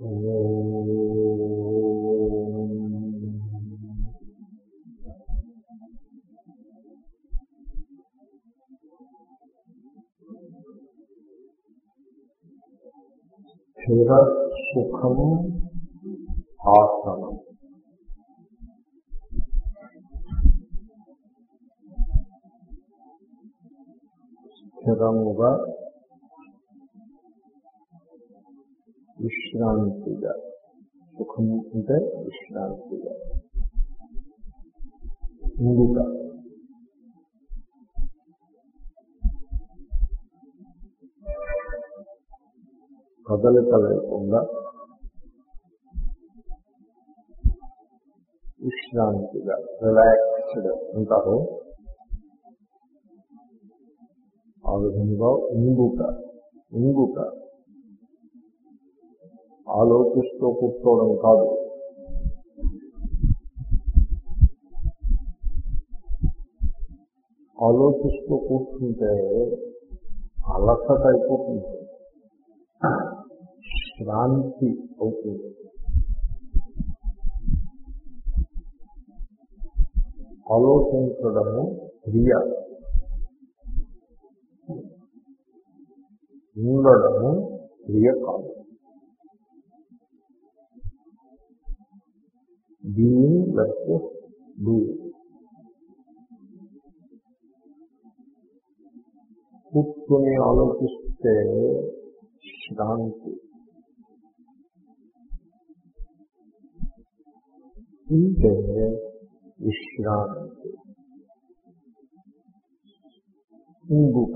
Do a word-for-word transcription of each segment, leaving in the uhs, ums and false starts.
స్థిర సుఖం ఆసనం. స్థిరముగా విశ్రాంతిగా, సుఖం అంటే విశ్రాంతిగా ఉండుట, కదలిక లేకుండా విశ్రాంతిగా రిలాక్స్డ్ అంటారు. ఆ విధంగా ఉండుట. ఉండుట ఆలోచిస్తూ కూర్చోవడం కాదు. ఆలోచిస్తూ కూర్చుంటే అలసట అయిపోతుంది, శ్రాంతి అవుతుంది. ఆలోచించడము క్రియ, ఉండడము క్రియ కాదు. Being versus doing. కూర్చుని ఆలోచిస్తే శ్రాంతి, ఉంటే విశ్రాంతి. ఉండుట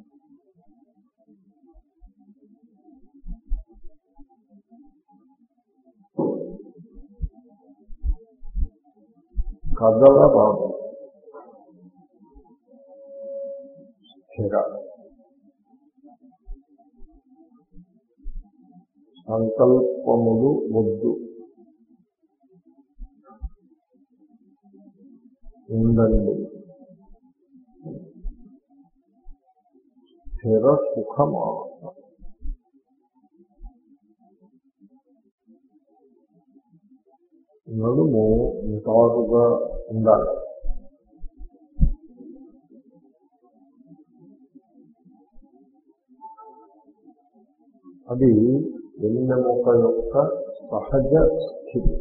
కదలరాదు, స్థిర. సంకల్పములు వద్దు, ఉండండి. స్థిర సుఖమా నడుము నిటారుగా ఉండాలి. అది వెన్నెముక యొక్క సహజ స్థితి.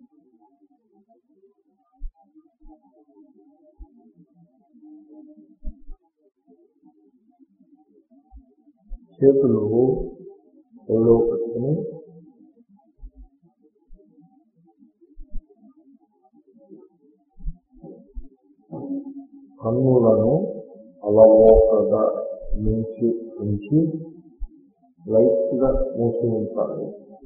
చేతులు ఒళ్ళో పెట్టుకుని కన్నులను అలవోకగా మూసి ఉంచి లైట్ గా మూసి ఉంటారు.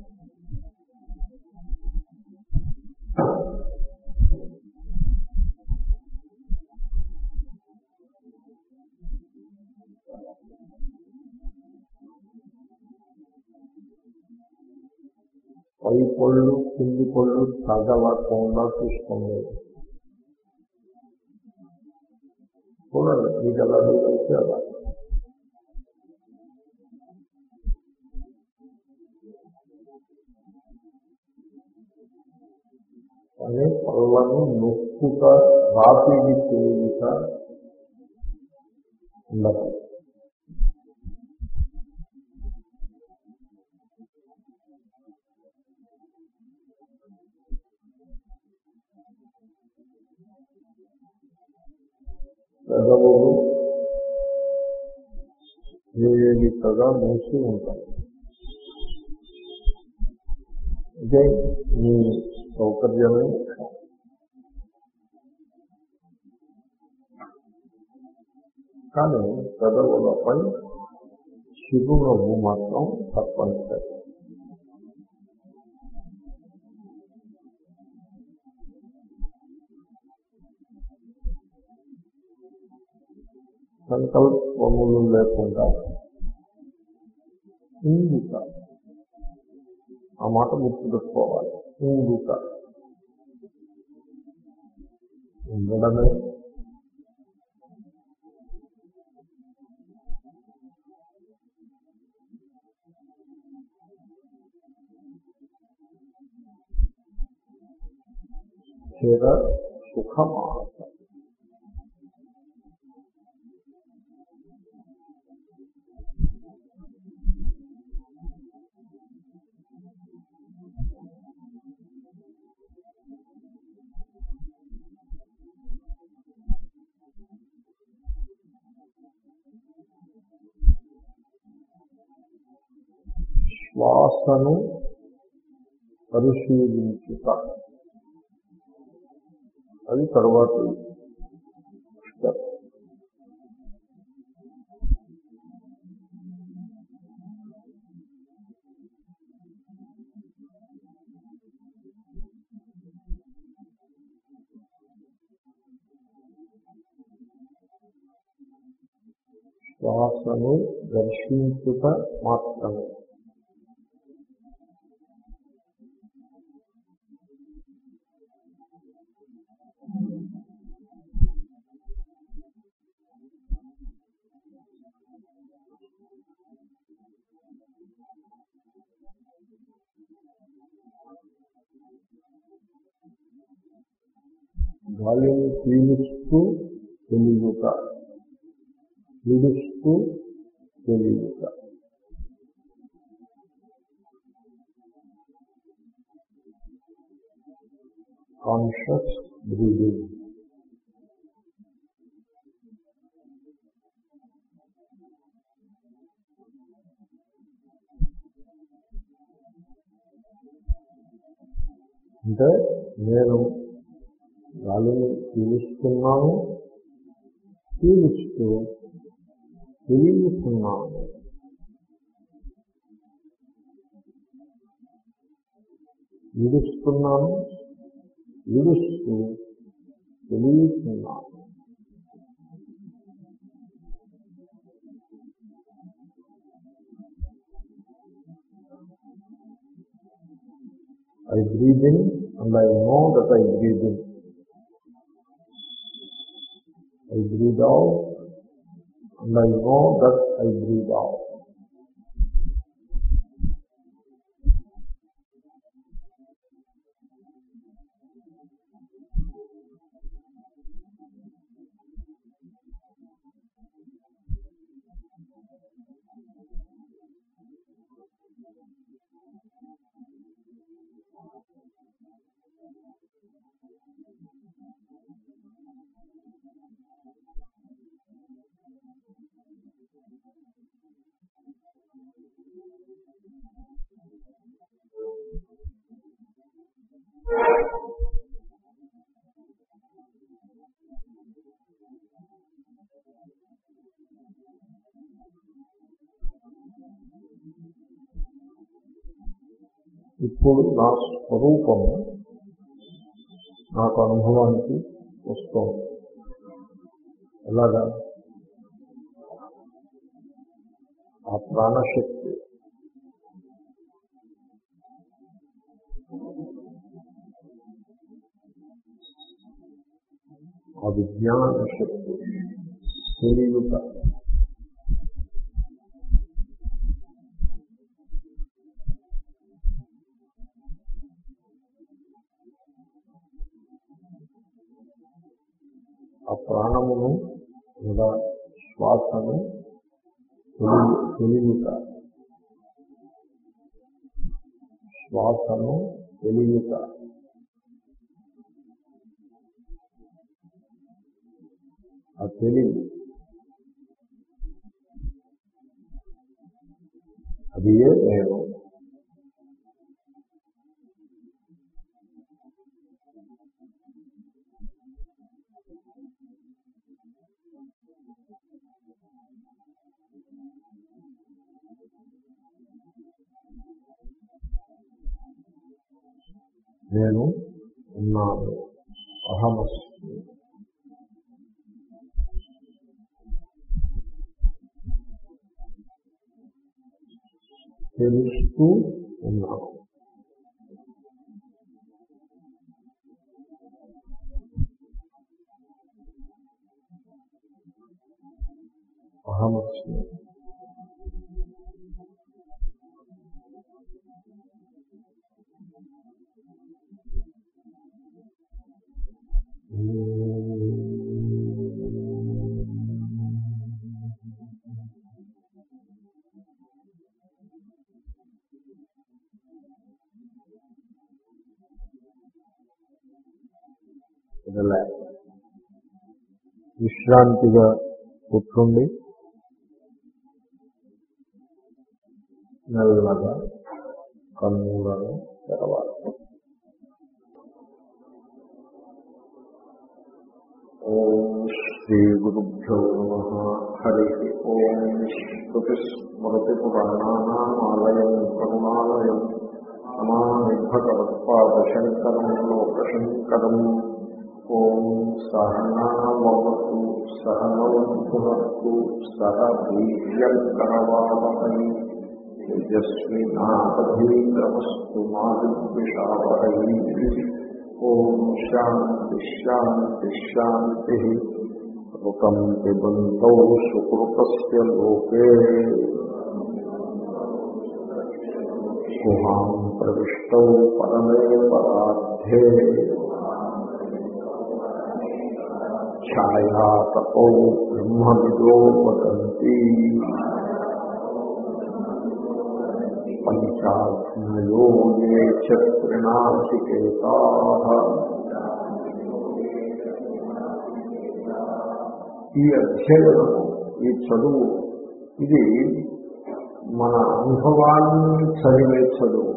పై పళ్ళు కింది పళ్ళు తగలకుండా చూసుకోండి. చూడండి మీకు ఎలా వీలైతే అలా. కానీ పళ్ళను నొక్కుట, రాపిడి చేయుట ఉండదు. పెదవులు తేలికగా మూసి ఉంటాయి. ఇదే మీ సౌకర్యమే ముఖ్యం. కానీ పెదవులపై చిరునవ్వు మాత్రం తప్పనిసరి. సంకల్పములు లేకుండా ఉండుట, ఆ మాట గుర్తుపెట్టుకోవాలి. ఉండుట ఉండడమే. స్థిర సుఖమాస. శ్వాసను పరిశీలించుట, అది తరువాతి స్టెప్. శ్వాసను దర్శించుట మాత్రమే. గాలిని పీలుస్తూ తెలియట, విడుస్తూ తెలియట. Conscious breathing. అంటే నేను గాలిని పీలుస్తున్నాను, పీలుస్తూ తెలియస్తున్నాను. విడుస్తున్నాను, విడుస్తూ తెలియస్తున్నాను. I breathe in and I know that I breathe in. I breathe out and I know that I breathe out. ఇప్పుడు నా స్వరూపము నాకు అనుభవానికి వస్తుంది. ఎలాగా? ఆ ప్రాణశక్తి, ఆ విజ్ఞాన శక్తి, తెలియట, ఆ ప్రాణమును లేదా శ్వాసను తెలియట, శ్వాసను తెలియట, ఆ తెలివి, అది ఏ నేను. నేను ఉన్నాను, అహమస్మి. తెలుస్తూ ఉన్నాను. అహమస్మి. రిలాక్స్. విశ్రాంతిగా కూర్చోండి. మెల్లగా కన్నులను తెరవాలి. ఓం శ్రీ గురుభ్యో నమః. హరి ఓం. స్మృతిస్మృతిపురాణానామాలయం కరుణాలయం నమామి భగవత్పాదశంకరం లోకశంకరం. ఓం సహనావతు సహనౌ భునక్తు సహ వీర్యంకరవావహై తేజస్వినావధీతమస్తు మా విద్విషావహై. ఓం శాంతి శాంతి శాంతి. రుకం పిబంతౌ సుకృతస్య లోకే గుహాం ప్రవిష్టౌ పరమే పరార్థే ఛాయాతపౌ బ్రహ్మవిదో వదంతి. పంచాగ్నయో ఏ చ త్రినాచికేతాః. ఈ అధ్యయనం, ఈ చదువు, ఇది మన అనుభవాన్ని చదివే చదువు.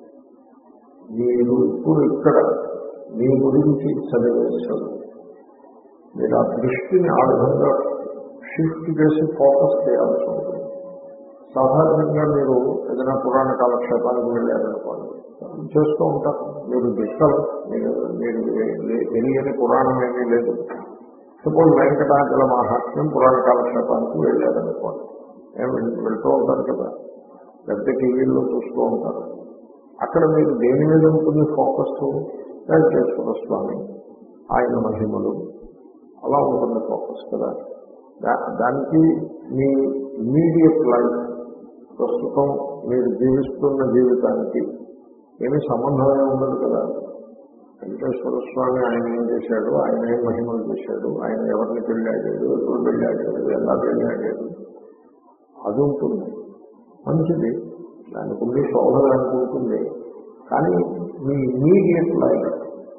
మీరు ఇప్పుడు ఇక్కడ మీ గురించి చదివే చదువు. మీరు ఆ దృష్టిని ఆ విధంగా షిఫ్ట్ చేసి ఫోకస్ చేయాల్సి ఉంటుంది. సాధారణంగా మీరు ఏదైనా పురాణ కాలక్షేపానికి వెళ్ళారనుకోండి, చేస్తూ ఉంటారు. మీరు దిక్కలు, మీరు మీరు తెలియని పురాణం ఏమీ లేదు. సపోజ్ వెంకటాచల మహాత్మ్యం పురాణ కాలక్షేపానికి వెళ్ళారనుకోండి, ఏమి వెళ్తూ ఉంటారు కదా, పెద్ద టీవీల్లో చూస్తూ ఉంటారు. అక్కడ మీరు దేని మీద ఉంటుంది ఫోకస్? వెంకటేశ్వర స్వామి, ఆయన మహిమలు, అలా ఉంటుంది ఫోకస్ కదా. దానికి మీ ఇమ్మీడియట్ లైఫ్, ప్రస్తుతం మీరు జీవిస్తున్న జీవితానికి ఏమీ సంబంధమే ఉండదు కదా. వెంకటేశ్వర స్వామి ఆయన ఏం చేశాడు, ఆయన ఏం మహిమలు చేశాడు, ఆయన ఎవరిని పెళ్ళాడాడు, ఎప్పుడు పెళ్ళాడాడు, ఎలా పెళ్ళాడాడు, అది ఉంటుంది. మంచిది, దానికి ఉండే శోభ దానికి ఉంటుంది. కానీ మీ ఇమ్మీడియట్ లైఫ్,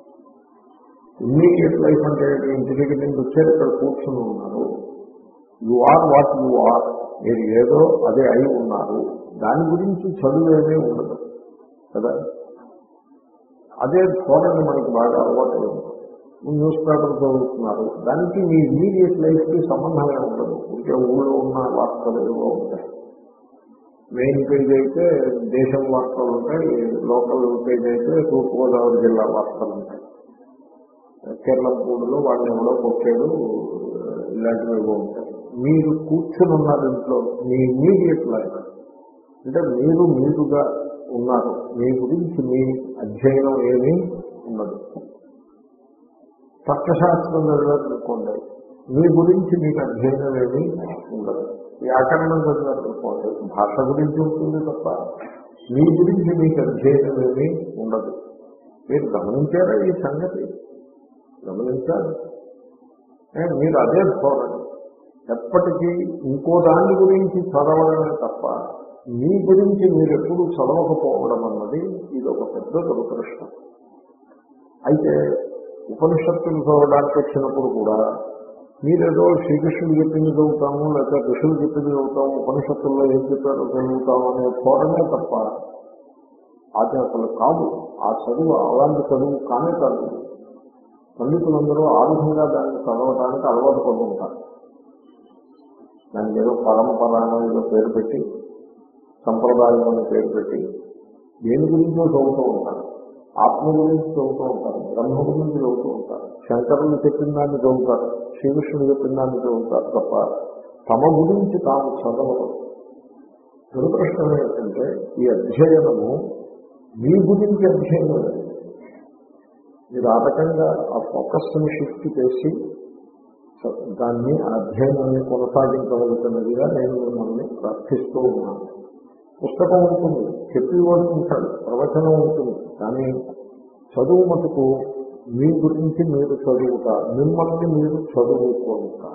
ఇమ్మీడియట్ లైఫ్ అంటే ఇంటి దగ్గర నుంచి వచ్చారు, ఇక్కడ కూర్చుని ఉన్నారు. You are what you are, మీరు ఏదో అదే అయి ఉన్నారు. దాని గురించి చదువేదే ఉండదు కదా. అదే ధోరణి మనకి బాగా అలవాటు ఉంది. న్యూస్ పేపర్ చదువుతున్నారు, దానికి మీ ఇమ్మీడియట్ లైఫ్కి సంబంధమే ఉండదు. ఇంకే ఊళ్ళో ఉన్న వార్తలు ఏవో ఉంటాయి. మెయిన్ పేజ్ అయితే దేశం వార్తలు ఉంటాయి, లోకల్ పేజ్ అయితే తూర్పుగోదావరి జిల్లా వార్తలు ఉంటాయి. కేరళపూడిలో వాళ్ళని ఎవడో కొట్టాడు, ఇలాంటివి ఏవో ఉంటాయి. మీరు కూర్చుని ఉన్నారు ఇంట్లో, మీ ఇమ్మీడియట్ లైఫ్ అంటే మీరు మీరుగా ఉన్నారు. మీ గురించి మీ అధ్యయనం ఏమీ ఉండదు. తర్కశాస్త్రం చదివారనుకోండి, మీ గురించి మీకు అధ్యయనం ఏమీ ఉండదు. వ్యాకరణం చదివారనుకోండి, భాష గురించి ఉంటుంది తప్ప మీ గురించి మీకు అధ్యయనం ఏమీ ఉండదు. మీరు గమనించారా ఈ సంగతి? గమనించారు. మీరు అదే ధోరణి, ఎప్పటికీ ఇంకో దాని గురించి చదవడమే తప్ప మీ గురించి మీరు ఎప్పుడు చదవకపోవడం అన్నది ఇది ఒక పెద్ద దురదృష్టం. అయితే ఉపనిషత్తులు చదవడానికి వచ్చినప్పుడు కూడా మీరేదో శ్రీకృష్ణుడు చెప్పింది చదువుతాము, లేకపోతే ఋషులు చెప్పింది చదువుతాము, ఉపనిషత్తుల్లో ఏం చెప్పారో చదువుతాము అనే ధోరణే తప్ప అది అసలు కాదు. ఆ చదువు అలాంటి చదువు కానే కాదు. పండితులందరూ ఆ విధంగా దాన్ని చదవడానికి అలవాటు పడి ఉంటారు. దానికి ఏదో పరంపర ఏదో పేరు పెట్టి, సంప్రదాయం అనే పేరు పెట్టి దేని గురించో చదువుతూ ఉంటారు. ఆత్మ గురించి చదువుతూ ఉంటారు, బ్రహ్మ గురించి చదువుతూ ఉంటారు, శంకరులు చెప్పిన దాన్ని చదువుతారు, శ్రీకృష్ణుడు చెప్పిన దాన్ని చదువుతారు తప్ప తమ గురించి తాము చదవరు. దురదృష్టం ఏంటంటే ఈ అధ్యయనము మీ గురించి అధ్యయనం. మీరు ఆ రకంగా ఆ ఫోకస్ని షిఫ్ట్ చేసి దాన్ని అధ్యయనాన్ని కొనసాగించవలసినదిగా నేను మిమ్మల్ని ప్రార్థిస్తూ ఉన్నాను. పుస్తకం ఉంటుంది, చెప్పేవాడు ఉంటాడు, ప్రవచనం ఉంటుంది, కానీ చదువు మటుకు మీ గురించి మీరు చదువుతా, మిమ్మల్ని మీరు చదువుకుంటా.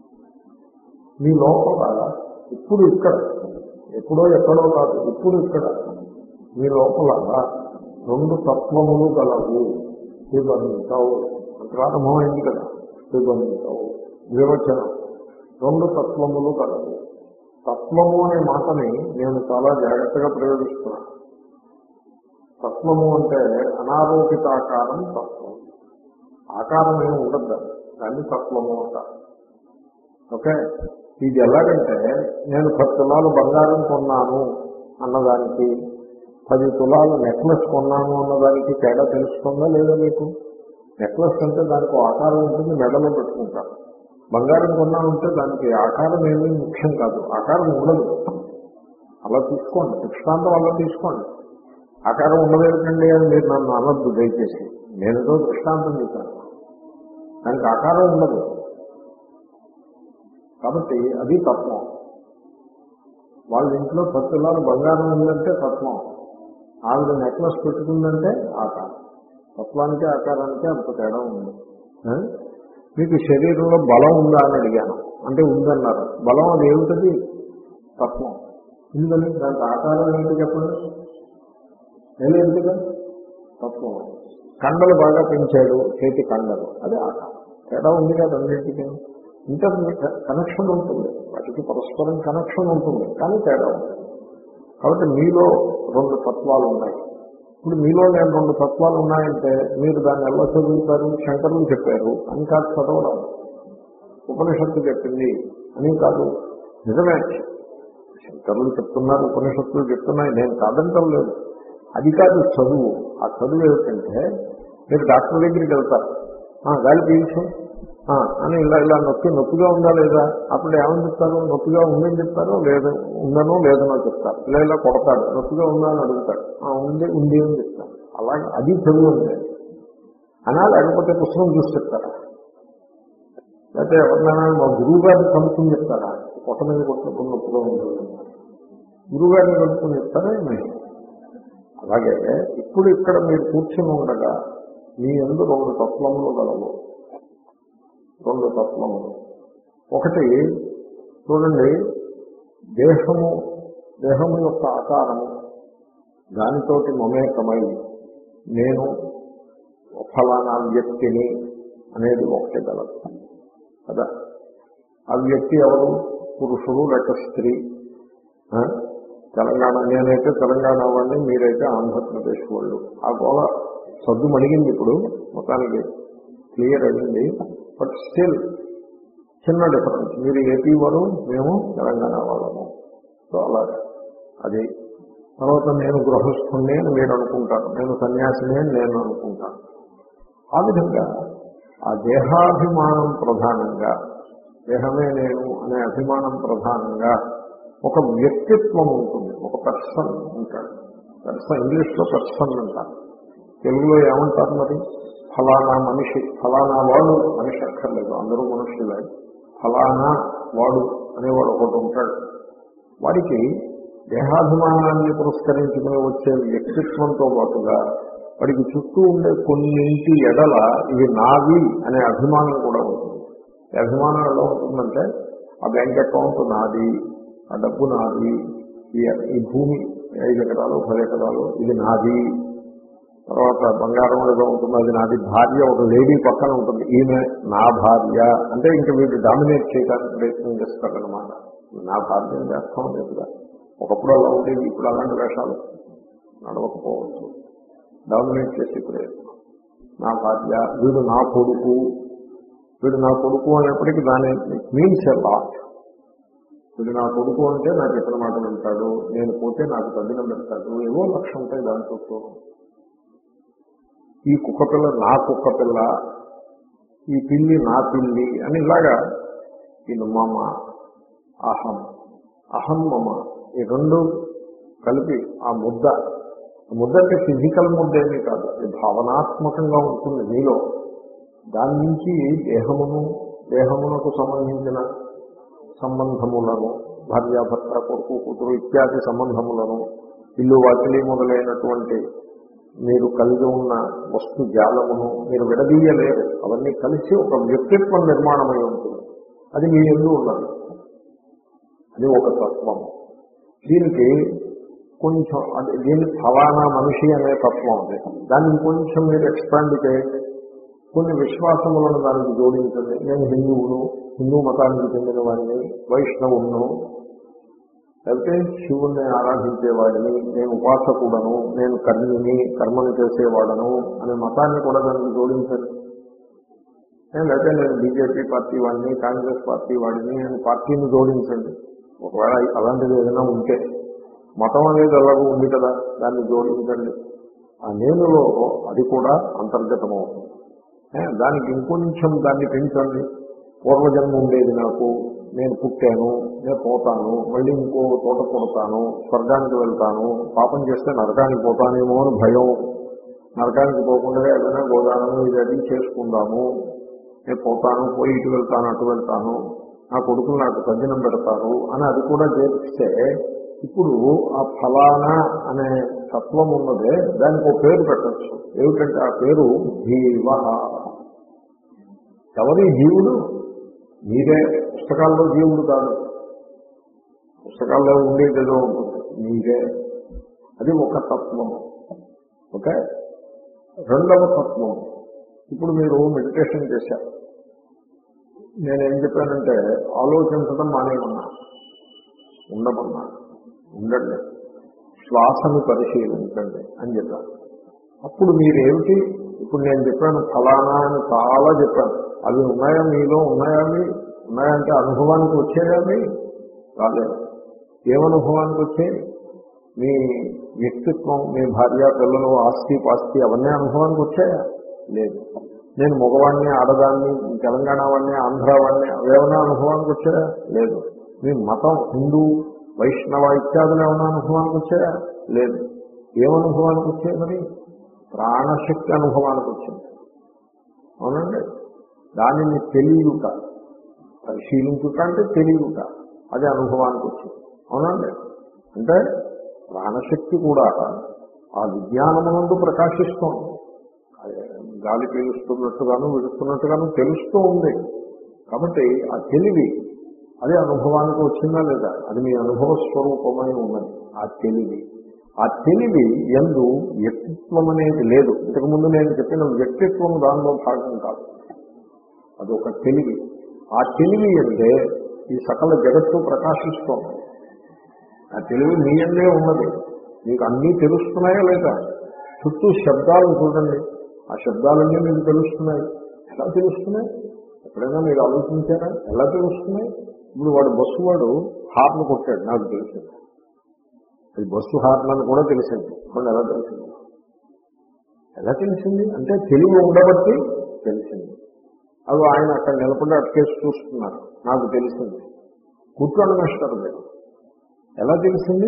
మీ లోపల ఇప్పుడు ఇక్కడ, ఎప్పుడో ఎక్కడో కాదు, ఇప్పుడు ఇక్కడ మీ లోపల రెండు తత్వములు గలవు. ఇవంటావు ప్రారంభమైంది కదా. దిగంతవు వివచనం, రెండు తత్వములు కలవు. తత్వము అనే మాటని నేను చాలా జాగ్రత్తగా ప్రయోగిస్తున్నాను. తత్వము అంటే అనారోపిత ఆకారం తత్వం. ఆకారం ఏమి ఉండద్దు, దాన్ని తత్వము అంటారు. ఓకే, ఇది ఎలాగంటే నేను పది తులాలు బంగారం కొన్నాను అన్నదానికి పది తులాలు నెక్లెస్ కొన్నాను అన్నదానికి తేడా తెలుస్తుందా లేదా మీకు? నెక్లెస్ అంటే దానికి ఆకారం ఉంటుంది, మెడలో పెట్టుకుంటారు. బంగారం కొన్నామంటే దానికి ఆకారం ఏమీ ముఖ్యం కాదు, ఆకారం ఉండదు. అలా తీసుకోండి, దృష్టాంతం అలా తీసుకోండి. ఆకారం ఉండదేమిటండి అని మీరు నన్ను అనద్దు దయచేసి. నేనేదో దృష్టాంతం చెప్పాను, దానికి ఆకారం ఉండదు. కాబట్టి అది తత్వం. వాళ్ళ ఇంట్లో పది తులాలు బంగారం ఉందంటే తత్వం, ఆవిడ నెక్లెస్ పెట్టుకుందంటే ఆకారం. తత్వానికి ఆకారానికి అంత తేడా ఉంది. మీకు శరీరంలో బలం ఉందా అని అడిగాను, అంటే ఉందన్నారు. బలం అది ఏమిటది? తత్వం. ఉందని దానికి ఆకారం ఏంటి చెప్పండి? ఏమిటిగా తత్వం. కండలు బాగా పెంచాడు, చేతి కండలు, అది ఆకారం. తేడా ఉంది కదా అన్నింటికీ. ఇంటర్ కనెక్షన్ ఉంటుంది, వాటికి పరస్పరం కనెక్షన్ ఉంటుంది, కానీ తేడా ఉంటుంది. కాబట్టి మీలో రెండు తత్వాలు ఉన్నాయి. ఇప్పుడు మీలో నేను రెండు తత్వాలు ఉన్నాయంటే మీరు దాన్ని ఎలా చదువుతారు? శంకరులు చెప్పారు అని కాదు చదవడం, ఉపనిషత్తు చెప్పింది అని కాదు. నిజమే, శంకరులు చెప్తున్నారు, ఉపనిషత్తులు చెప్తున్నాయి, నేను కాదంటం లేదు. అది కాదు చదువు. ఆ చదువు ఏమిటంటే మీరు డాక్టర్ దగ్గరికి వెళ్తారు, గాలి పీల్చు అని ఇలా ఇలా నొప్పి నొప్పిగా ఉందా లేదా, అప్పుడు ఏమని చెప్తారు? నొప్పిగా ఉందని చెప్తారో లేదు ఉందనో లేదనో చెప్తారు. ఇలా ఇలా కొడతాడు, నొప్పిగా ఉందా అని అడుగుతాడు, ఉంది ఉంది అని చెప్తారు. అలాగే అది చదువు అంటే అనా, లేకపోతే పుస్తకం చూసి చెప్తారా? లేకపోతే ఎవరినైనా మా గురువు గారిని కనుక్కుని చెప్తారా? పొట్ట మీద కొట్టినప్పుడు నొప్పిగా ఉంటుంది, గురువు గారిని కనుక్కుని చెప్తారా? అలాగే ఇప్పుడు ఇక్కడ మీరు కూర్చొని ఉండగా మీ యందు రెండు తత్వములు గలవు. రెండు తత్వములు. ఒకటి చూడండి, దేహము దేహము యొక్క ఆకారము దానితోటి మమేకమై నేను ఫలానా వ్యక్తిని అనేది ఒకటి గలదు కదా. ఆ వ్యక్తి ఎవరు? పురుషుడు లేక స్త్రీ. తెలంగాణ, నేనైతే తెలంగాణ వాడిని, మీరైతే ఆంధ్రప్రదేశ్ వాళ్ళు. ఆ గోళ సద్దు మణిగింది, ఇప్పుడు మొత్తానికి క్లియర్ అయింది. బట్ స్టిల్ చిన్న డిఫరెన్స్. మీరు ఏపీ వారు, మేము తెలంగాణ వాళ్ళము. సో అలాగే అది. తర్వాత నేను గృహస్థుణ్ణి అని మీరు అనుకుంటారు, నేను సన్యాసిని అని నేను అనుకుంటాను. ఆ విధంగా ఆ దేహాభిమానం ప్రధానంగా, దేహమే నేను అనే అభిమానం ప్రధానంగా ఒక వ్యక్తిత్వం ఉంటుంది, ఒక పర్సన్ ఉంటాడు. పర్సన్ ఇంగ్లీష్లో పర్సన్ అంటారు, తెలుగులో ఏమంటారు మరి? ఫలానా మనిషి, ఫలానా వాడు. మనిషి అక్కర్లేదు, అందరూ మనుషులే. ఫలానా వాడు అనేవాడు ఒకటి ఉంటాడు. వాడికి దేహాభిమానాన్ని పురస్కరించుకుని వచ్చే వ్యక్తిత్వంతో పాటుగా వాడికి చుట్టూ ఉండే కొన్నింటి ఎడల ఇవి నావి అనే అభిమానం కూడా ఉంటుంది. ఈ అభిమానం ఎలా ఉంటుందంటే, ఆ బ్యాంక్ అకౌంట్ నాది, ఆ డబ్బు నాది, ఈ భూమి ఐదు ఎకరాలు పది ఎకరాలు ఇది నాది. తర్వాత బంగారం ఏదో ఉంటుంది, అది నాది. భార్య ఒక లేడీ పక్కన ఉంటుంది, ఈమె నా భార్య. అంటే ఇంకా వీళ్ళు డామినేట్ చేయడానికి ప్రయత్నం చేస్తారనమాట. నా భార్య అంటే అర్థం లేదుగా. ఒకప్పుడు అలా ఉండేది, ఇప్పుడు అలాంటి వేషాలు నడవకపోవచ్చు. డామినేట్ చేసే ప్రయత్నం. నా భార్య, వీడు నా కొడుకు, వీడు నా కొడుకు అనేప్పటికీ దాని మీన్స్ ఎ లాట్. వీడు నా కొడుకు అంటే నాకు ఇతర మాట వింటాడు, నేను పోతే నాకు తగ్గిన పెడతాడు, ఏవో లక్ష్యం ఉంటాయి దాని చుట్టూ. ఈ కుక్కపిల్ల నా కుక్కపిల్ల, ఈ పిల్లి నా పిల్లి అని ఇలాగా ఈ మమ, అహం, అహం మమ, ఈ రెండు కలిపి ఆ ముద్ద. ముద్ద అంటే ఫిజికల్ ముద్ద ఏమీ కాదు, అది భావనాత్మకంగా ఉంటుంది మీలో. దాని నుంచి దేహమును, దేహమునకు సంబంధించిన సంబంధములను, భార్యాభర్త, కొడుకు కూతురు ఇత్యాది సంబంధములను, ఇల్లు వాకిలి మొదలైనటువంటి మీరు కలిగి ఉన్న వస్తు జాలమును మీరు విడదీయలేరు. అవన్నీ కలిసి ఒక వ్యక్తిత్వం నిర్మాణమై ఉంటుంది. అది మీ యందు ఉన్నది. అది ఒక తత్వం. దీనికి కొంచెం అది దీన్ని ఫలానా మనిషి అనే తత్వం ఉంది. దాన్ని కొంచెం మీరు ఎక్స్పాండ్ చేయండి. కొన్ని విశ్వాసములను దానికి జోడించండి. నేను హిందువును, హిందూ మతానికి చెందిన వాడిని, వైష్ణవును, లేకపోతే శివుణ్ణి ఆరాధించేవాడిని, నేను ఉపాసకుడను, నేను కర్మిని, కర్మను చేసేవాడను అనే మతాన్ని కూడా దానికి జోడించండి. లేకపోతే నేను బీజేపీ పార్టీ వాడిని, కాంగ్రెస్ పార్టీ వాడిని అని పార్టీని జోడించండి. ఒకవేళ అలాంటిది ఏదైనా ఉంటే, మతం అనేది అలాగూ ఉంది కదా, దాన్ని జోడించండి. ఆ నేనులో అది కూడా అంతర్గతమవుతుంది. దానికి ఇంకొంచెం దాన్ని పెంచండి. పూర్వజన్మ ఉండేది నాకు, నేను పుట్టాను, నేను పోతాను, మళ్ళీ ఇంకో తోట పుడతాను, స్వర్గానికి వెళ్తాను, పాపం చేస్తే నరకానికి పోతానేమో అని భయం, నరకానికి పోకుండా ఏదైనా గోదానం ఇది అది చేసుకుందాము, నేను పోతాను, పోయి ఇటు వెళ్తాను అటు వెళ్తాను, నా కొడుకులు నాకు తద్దినం పెడతారు అని అది కూడా చేస్తే, ఇప్పుడు ఆ ఫలానా అనే తత్వం ఉన్నదే దానికి ఒక పేరు పెట్టచ్చు. ఏమిటంటే ఆ పేరు జీవ. ఎవరి జీవుడు? మీరే. పుస్తకాల్లో జీవుడు కాదు, పుస్తకాల్లో ఉండేదేదో ఉంటుంది, మీరే. అది ఒక తత్వము. ఓకే. రెండవ తత్వము, ఇప్పుడు మీరు మెడిటేషన్ చేశారు. నేనేం చెప్పానంటే ఆలోచించడం మానేమన్నా, ఉండమన్నా, ఉండండి, శ్వాసను పరిశీలించండి అని చెప్పాను. అప్పుడు మీరేమిటి, ఇప్పుడు నేను చెప్పాను ఫలానా అని చాలా చెప్పాను, అవి ఉన్నాయా మీలో? ఉన్నాయా? అవి ఉన్నాయంటే అనుభవానికి వచ్చాయా? అవి రాలేదు. ఏమనుభవానికి వచ్చాయి? మీ వ్యక్తిత్వం, మీ భార్య పిల్లలు, ఆస్తి పాస్తి అవన్నీ అనుభవానికి వచ్చాయా? లేదు. నేను మగవాడిని, ఆడదాన్ని, తెలంగాణ వాడిని, ఆంధ్ర వాడిని, అవేమన్నా అనుభవానికి వచ్చాయా? లేదు. మీ మతం హిందూ, వైష్ణవ ఇత్యాదులు ఏమన్నా అనుభవానికి వచ్చాయా? లేదు. ఏమనుభవానికి వచ్చాయి? మరి ప్రాణశక్తి అనుభవానికి వచ్చింది. అవునండి. దానిని తెలియట, పరిశీలించుట అంటే తెలియట, అది అనుభవానికి వచ్చింది. అవునండి. అంటే ప్రాణశక్తి కూడా ఆ విజ్ఞానమునందు ప్రకాశిస్తోంది. గాలి పీలుస్తున్నట్టుగాను విడుస్తున్నట్టుగాను తెలుస్తూ ఉంది. కాబట్టి ఆ తెలివి అది అనుభవానికి వచ్చిందా లేదా? అది మీ అనుభవ స్వరూపమై ఉన్నది. ఆ తెలివి ఆ తెలివి యందు వ్యక్తిత్వం అనేది లేదు. ఇంతకుముందు నేను చెప్పిన వ్యక్తిత్వం దానిలో భాగం కాదు, అదొక తెలివి. ఆ తెలివి అంటే ఈ సకల జగత్తు ప్రకాశిస్తోంది. ఆ తెలివి మీ అందే ఉన్నది. మీకు అన్నీ తెలుస్తున్నాయా లేదా? చుట్టూ శబ్దాలను చూడండి, ఆ శబ్దాలన్నీ మీకు తెలుస్తున్నాయి. ఎలా తెలుస్తున్నాయి? ఎప్పుడైనా మీరు ఆలోచించారా? ఎలా తెలుస్తున్నాయి? ఇప్పుడు వాడు బస్సు వాడు హార్న్ కొట్టాడు, నాకు తెలిసింది. అది బస్సు హార్న్ అని కూడా తెలిసింది. మనం ఎలా తెలిసింది? ఎలా తెలిసింది అంటే తెలివి ఉండబట్టి తెలిసింది. అవి ఆయన అక్కడ నిలబడి అటుకేసి చూస్తున్నారు, నాకు తెలిసింది. కూర్చొని మాస్టర్ మీరు ఎలా తెలిసింది?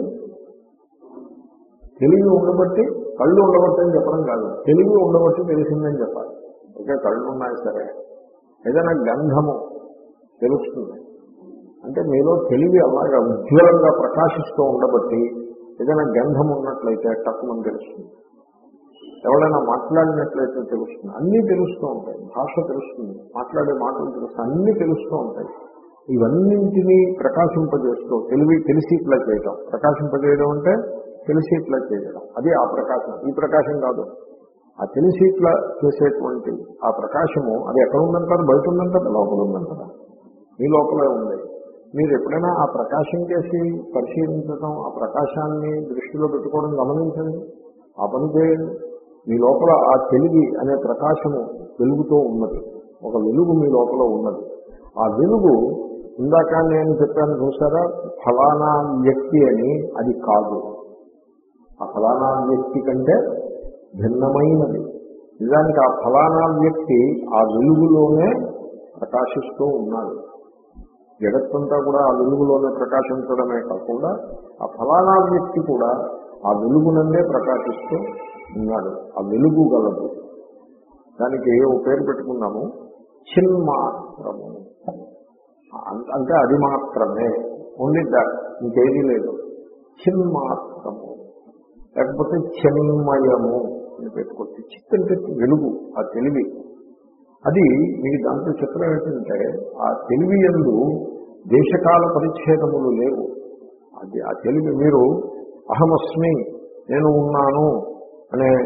తెలివి ఉండబట్టి, కళ్ళు ఉండబట్టి అని చెప్పడం కాదు, తెలివి ఉండబట్టి తెలిసిందని చెప్పాలి. ఓకే, కళ్ళు ఉన్నాయి సరే, ఏదైనా గంధము తెలుస్తుంది అంటే మీలో తెలివి అలాగా ఉజ్వలంగా ప్రకాశిస్తూ ఉండబట్టి ఏదైనా గంధం ఉన్నట్లయితే తక్కువ తెలుస్తుంది. ఎవరైనా మాట్లాడినట్లయితే తెలుస్తుంది. అన్నీ తెలుస్తూ ఉంటాయి. భాష తెలుస్తుంది, మాట్లాడే మాటలు తెలుస్తాయి, అన్నీ తెలుస్తూ ఉంటాయి. ఇవన్నింటినీ ప్రకాశింపజేస్తూ తెలివి తెలిసి ఇట్లా చేయడం. ప్రకాశింపజేయడం అంటే తెలిసి ఇట్లా చేయడం, అది ఆ ప్రకాశం. ఈ ప్రకాశం కాదు. ఆ తెలిసి ఇట్లా చేసేటువంటి ఆ ప్రకాశము అది ఎక్కడ ఉందంటారు? బయట ఉందంటారా? లోపల ఉందంటారా? మీ లోపలే ఉంది. మీరు ఎప్పుడైనా ఆ ప్రకాశం చేసి పరిశీలించడం, ఆ ప్రకాశాన్ని దృష్టిలో పెట్టుకోవడం గమనించండి. ఆ పని చేయండి. మీ లోపల ఆ తెలివి అనే ప్రకాశము వెలుగుతూ ఉన్నది. ఒక వెలుగు మీ లోపల ఉన్నది. ఆ వెలుగు ఇందాక నేను చెప్పాను చూసారా, ఫలానా వ్యక్తి అని, అది కాదు. ఆ ఫలానా వ్యక్తి కంటే భిన్నమైనది. నిజానికి ఆ ఫలానా వ్యక్తి ఆ వెలుగులోనే ప్రకాశిస్తూ ఉన్నాడు. జగత్తంతా కూడా ఆ వెలుగులోనే ప్రకాశించడమే కాకుండా ఆ ఫలానా వ్యక్తి కూడా ఆ వెలుగునందే ప్రకాశిస్తూ ఉన్నాడు. ఆ వెలుగు గలదు. దానికి ఓ పేరు పెట్టుకున్నాము, చిన్మాత్రము. అంటే అది మాత్రమే, ఓన్లీ దాట్, ఇంకేదీ లేదు. చిన్మాత్రము లేకపోతే చిన్మయము అని పెట్టుకోవచ్చు. చిత్ అంటే వెలుగు, ఆ తెలివి. అది మీకు దాంట్లో చిత్రం ఏంటంటే ఆ తెలివి యందు దేశకాల పరిచ్ఛేదములు లేవు. అది ఆ తెలివి మీరు అహమస్మి, నేను ఉన్నాను అనే ఆ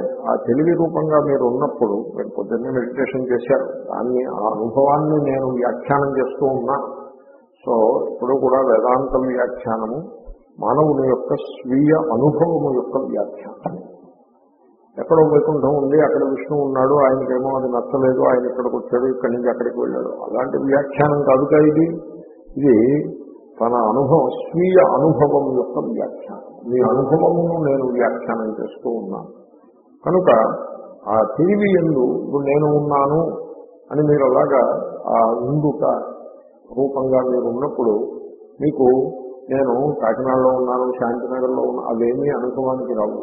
తెలివి రూపంగా మీరు ఉన్నప్పుడు మీరు పొద్దున్నే మెడిటేషన్ చేశారు, దాన్ని ఆ అనుభవాన్ని నేను వ్యాఖ్యానం చేస్తూ ఉన్నాను. సో ఇప్పుడు కూడా వేదాంత వ్యాఖ్యానము మానవుని యొక్క స్వీయ అనుభవము యొక్క వ్యాఖ్యానం. ఎక్కడో వైకుంఠం ఉంది, అక్కడ విష్ణువు ఉన్నాడు, ఆయనకేమో అది నచ్చలేదు, ఆయన ఇక్కడికి వచ్చాడు, ఇక్కడి నుంచి అక్కడికి వెళ్ళాడు, అలాంటి వ్యాఖ్యానం కాదుగా ఇది. ఇది తన అనుభవం, స్వీయ అనుభవం యొక్క వ్యాఖ్యానం. మీ అనుభవమును నేను వ్యాఖ్యానం చేస్తూ ఉన్నాను. కనుక ఆ తెలివి యందు ఇప్పుడు నేను ఉన్నాను అని మీరు అలాగా ఆ ఉండుట రూపంగా మీరు ఉన్నప్పుడు మీకు నేను కాకినాడలో ఉన్నాను, శాంతినగర్లో ఉన్నా అవేమీ అనుభవానికి రావు.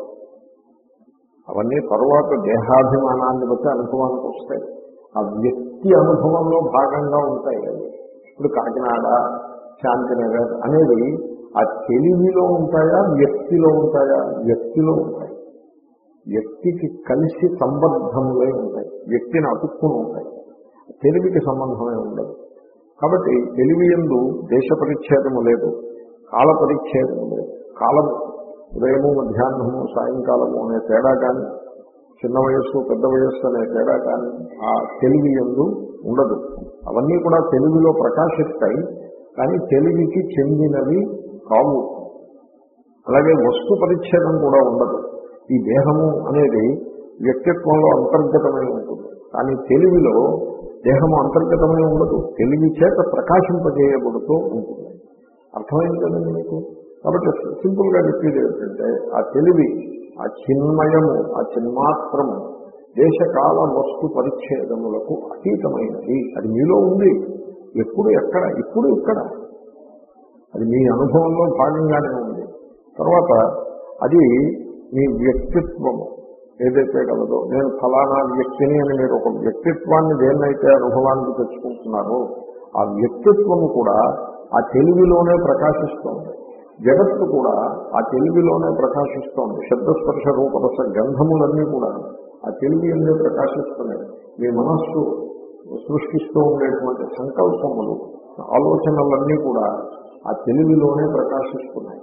అవన్నీ తరువాత దేహాభిమానాన్ని బట్టి అనుభవానికి వస్తాయి. ఆ వ్యక్తి అనుభవంలో భాగంగా ఉంటాయి అవి. ఇప్పుడు కాకినాడ, శాంతినగర్ అనేవి ఆ తెలివిలో ఉంటాయా, వ్యక్తిలో ఉంటాయా? వ్యక్తిలో ఉంటాయి. వ్యక్తికి కలిసి సంబద్ధములై ఉంటాయి, వ్యక్తిని అతుక్కుని ఉంటాయి. తెలివికి సంబంధమే ఉండదు. కాబట్టి తెలివి యందు దేశ పరిచ్ఛేదము లేదు, కాల పరిచ్ఛేదము లేదు. కాలము ఉదయము, మధ్యాహ్నము, సాయంకాలము అనే తేడా కానీ, చిన్న వయస్సు పెద్ద వయస్సు అనే తేడా కానీ ఆ తెలివి యందు ఉండదు. అవన్నీ కూడా తెలివిలో ప్రకాశిస్తాయి, కానీ తెలివికి చెందినవి కావు. అలాగే వస్తు పరిచ్ఛేదం కూడా ఉండదు. ఈ దేహము అనేది వ్యక్తిత్వంలో అంతర్గతమై ఉంటుంది, కానీ తెలివిలో దేహము అంతర్గతమై ఉండదు, తెలివి చేత ప్రకాశింపజేయబడుతూ ఉంటుంది. అర్థమైంది కదండి మీకు? కాబట్టి సింపుల్గా చెప్పేది ఏమిటంటే ఆ తెలివి, ఆ చిన్మయము, ఆ చిన్మాత్రము దేశకాల వస్తు పరిచ్ఛేదములకు అతీతమైనది. అది మీలో ఉంది. ఎప్పుడు ఎక్కడ? ఇప్పుడు ఇక్కడ. అది మీ అనుభవంలో భాగంగానే ఉంది. తర్వాత అది మీ వ్యక్తిత్వము ఏదైతే కలదో, నేను ఫలానా వ్యక్తిని అని మీరు ఒక వ్యక్తిత్వాన్ని దేన్నైతే అనుభవానికి తెచ్చుకుంటున్నారో ఆ వ్యక్తిత్వము కూడా ఆ తెలివిలోనే ప్రకాశిస్తోంది. జగత్తు కూడా ఆ తెలివిలోనే ప్రకాశిస్తోంది. శబ్దస్పర్శ రూపరస గంధములన్నీ కూడా ఆ తెలివి అన్నీ ప్రకాశిస్తున్నాయి. మీ మనస్సు సృష్టిస్తూ ఉండేటువంటి సంకల్పములు, ఆలోచనలన్నీ కూడా ఆ తెలివిలోనే ప్రకాశిస్తున్నాయి.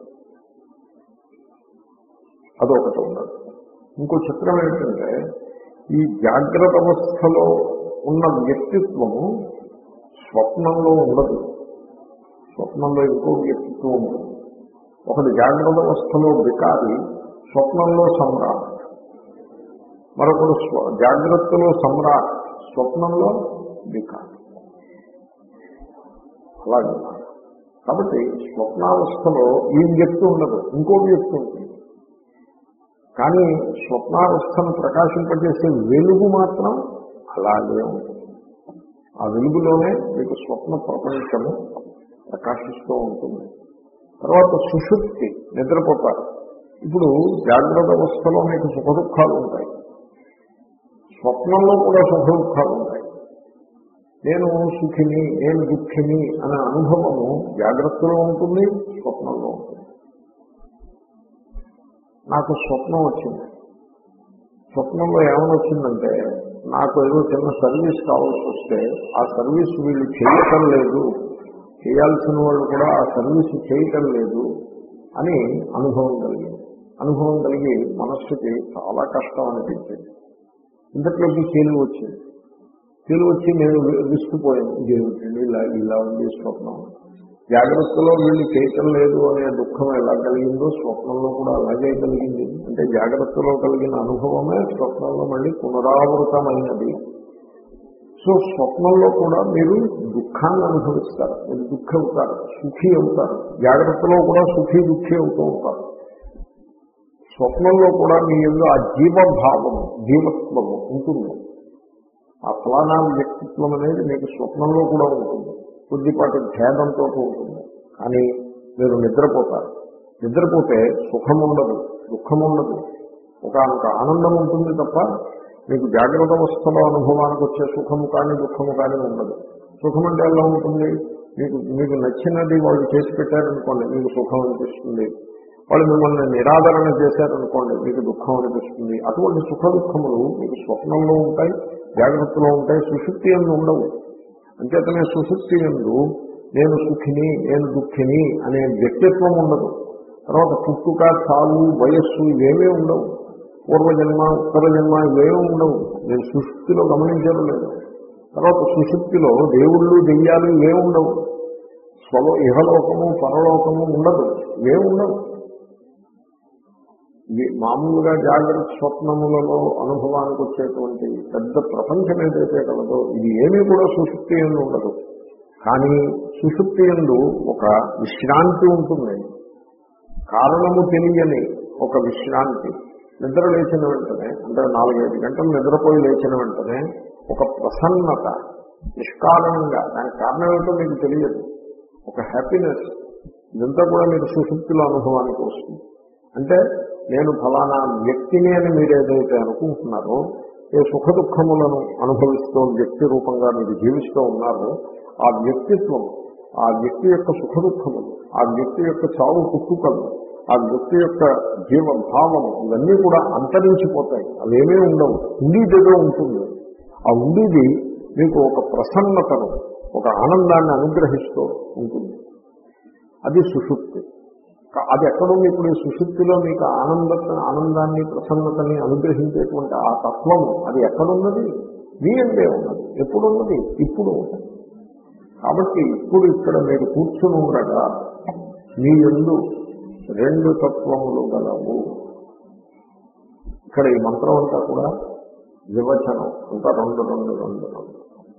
అదొకటి ఉన్నది. ఇంకో చిత్రం ఏంటంటే ఈ జాగ్రత్త అవస్థలో ఉన్న వ్యక్తిత్వము స్వప్నంలో ఉండదు. స్వప్నంలో ఇంకో వ్యక్తిత్వం ఉంటుంది. ఒకటి జాగ్రత్త అవస్థలో బికారి, స్వప్నంలో సమ్రాట్. మరొకడు జాగ్రత్తలో సమ్రాట్, స్వప్నంలో బికారి. అలాగే కాబట్టి స్వప్నావస్థలో ఈ వ్యక్తి ఉండదు, ఇంకో వ్యక్తి ఉంటుంది. కానీ స్వప్నావస్థను ప్రకాశింపజేసే వెలుగు మాత్రం అలాగే ఉంటుంది. ఆ వెలుగులోనే మీకు స్వప్న ప్రపంచము ప్రకాశిస్తూ ఉంటుంది. తర్వాత సుషుప్తి, నిద్రపోతారు. ఇప్పుడు జాగ్రత్త అవస్థలో మీకు సుఖ దుఃఖాలు ఉంటాయి, స్వప్నంలో కూడా సుఖ దుఃఖాలు ఉంటాయి. నేను సుఖిని, నేను దుఃఖిని అనే అనుభవము జాగ్రత్తలో ఉంటుంది, స్వప్నంలో ఉంటుంది. నాకు స్వప్నం వచ్చింది. స్వప్నంలో ఏమని వచ్చిందంటే నాకు ఏదో చిన్న సర్వీస్ కావాల్సి వస్తే ఆ సర్వీస్ వీళ్ళు చేయటం లేదు, చేయాల్సిన వాళ్ళు కూడా ఆ సర్వీస్ చేయటం లేదు అని అనుభవం కలిగింది. అనుభవం కలిగి మనస్సుకి చాలా కష్టం అనిపించింది. ఇంతట్లోకి తెలివి వచ్చింది. తెలివి వచ్చి నేను విసిగిపోయాను. ఇదేమిటండి ఇలా ఇలా ఉంది స్వప్నం. జాగ్రత్తలో వీళ్ళు చేయటం లేదు అనే దుఃఖం ఎలా కలిగిందో స్వప్నంలో కూడా అలాగే కలిగింది. అంటే జాగ్రత్తలో కలిగిన అనుభవమే స్వప్నంలో మళ్ళీ పునరావృతమైనది. సో స్వప్నంలో కూడా మీరు దుఃఖాన్ని అనుభవిస్తారు, మీరు దుఃఖి అవుతారు, సుఖీ అవుతారు. జాగ్రత్తలో కూడా సుఖీ దుఃఖి అవుతూ ఉంటారు. స్వప్నంలో కూడా మీ యందు ఆ జీవభావము, జీవత్వము ఉంటుంది. ఆ ఫలానా వ్యక్తిత్వం అనేది మీకు స్వప్నంలో కూడా ఉంటుంది, కొద్దిపాటి భేదంతో ఉంటుంది. కానీ మీరు నిద్రపోతారు. నిద్రపోతే సుఖం ఉండదు, దుఃఖం ఉండదు, ఒక ఆనందం ఉంటుంది తప్ప మీకు జాగ్రత్త అవస్థలో అనుభవానికి వచ్చే సుఖము కానీ దుఃఖము కానీ ఉండదు. సుఖం అంటే ఎలా ఉంటుంది? మీకు మీకు నచ్చినది వాళ్ళు చేసి పెట్టారనుకోండి, మీకు సుఖం అనిపిస్తుంది. వాళ్ళు మిమ్మల్ని నిరాదరణ చేశారనుకోండి, మీకు దుఃఖం అనిపిస్తుంది. అటువంటి సుఖ దుఃఖములు మీకు స్వప్నంలో ఉంటాయి, జాగ్రత్తలో ఉంటాయి, సుషుప్తి యందు ఉండవు. అంచేతనే సుషుప్తి యందు నేను సుఖిని, నేను దుఃఖిని అనే వ్యక్తిత్వం ఉండదు. తర్వాత పుట్టుక, చావు, వయస్సు ఇవేమీ ఉండవు. పూర్వజన్మ ఉత్తర జన్మ ఇవేమీ ఉండవు. మీరు సుషుప్తిలో గమనించడం లేదు. తర్వాత సుషుప్తిలో దేవుళ్ళు దెయ్యాలు ఇవే ఉండవు. స్వలో ఇహలోకము పరలోకము ఉండదు, ఇవే ఉండవు. మామూలుగా జాగ్రత్త స్వప్నములలో అనుభవానికి వచ్చేటువంటి పెద్ద ప్రపంచం ఏదైతే కలదో ఇది ఏమీ కూడా సుషుప్తి యందు ఉండదు. కానీ సుషుప్తి యందు ఒక విశ్రాంతి ఉంటుంది, కారణము తెలియని ఒక విశ్రాంతి. నిద్ర లేచిన వెంటనే, అంటే నాలుగైదు గంటలు నిద్రపోయి లేచిన వెంటనే ఒక ప్రసన్నత, నిష్కారణంగా, దానికి కారణం ఏమిటో మీకు తెలియదు, ఒక హ్యాపీనెస్, ఇదంతా కూడా మీకు సుషుప్తిలో అనుభవానికి వస్తుంది. అంటే నేను ఫలానా వ్యక్తిని అని మీరు ఏదైతే అనుకుంటున్నారో, ఏ సుఖ దుఃఖములను అనుభవిస్తూ వ్యక్తి రూపంగా మీరు జీవిస్తూ ఉన్నారో ఆ వ్యక్తిత్వం, ఆ వ్యక్తి యొక్క సుఖ దుఃఖములు, ఆ వ్యక్తి యొక్క చావు పుట్టుకలు, ఆ వ్యక్తి యొక్క జీవభావము ఇవన్నీ కూడా అంతరించిపోతాయి. అవేమీ ఉండవు. ఉండేదేదో ఉంటుంది. ఆ ఉండేది మీకు ఒక ప్రసన్నతను, ఒక ఆనందాన్ని అనుగ్రహిస్తూ ఉంటుంది. అది సుషుప్తి. అది ఎక్కడుంది? ఇప్పుడు ఈ సుషుప్తిలో మీకు ఆనంద ఆనందాన్ని ప్రసన్నతని అనుగ్రహించేటువంటి ఆ తత్వము అది ఎక్కడున్నది? మీ అందే ఉన్నది. ఎప్పుడు ఉన్నది? ఇప్పుడు ఉన్నది. కాబట్టి ఇప్పుడు ఇక్కడ మీరు కూర్చుని ఉండగా మీ యందు రెండు తత్వములు గలవు. ఇక్కడ ఈ మంత్రం అంతా కూడా వివచనం అంతా రెండు రెండు రెండు రెండు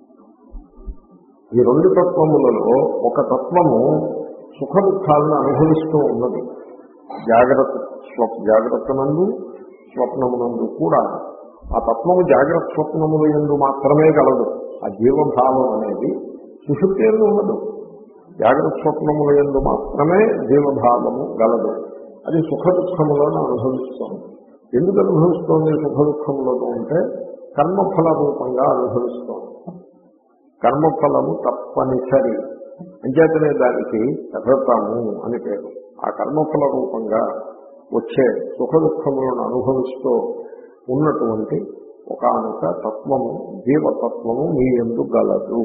ఈ రెండు తత్వములలో ఒక తత్వము సుఖ దుఃఖాలను అనుభవిస్తూ ఉన్నది. జాగ్రత్త స్వ జాగ్రత్తనందు స్వప్నమునందు కూడా ఆ తత్వము జాగ్రత్త స్వప్నముల యందు మాత్రమే గలదు. ఆ జీవభావం అనేది సుషుప్తి యందు ఉండదు. జాగ్రత్త స్వప్నముల యందు మాత్రమే జీవభావము గలదు. అది సుఖ దుఃఖములను అనుభవిస్తోంది. ఎందుకు అనుభవిస్తోంది సుఖ దుఃఖములను అంటే కర్మఫల రూపంగా అనుభవిస్తోంది. కర్మఫలము తప్పనిసరి అంచేతనే దానికి రథము అని పేరు. ఆ కర్మఫల రూపంగా వచ్చే సుఖ దుఃఖములను అనుభవిస్తూ ఉన్నటువంటి ఒకానొక తత్వము, జీవతత్వము మీ యందు గలదు.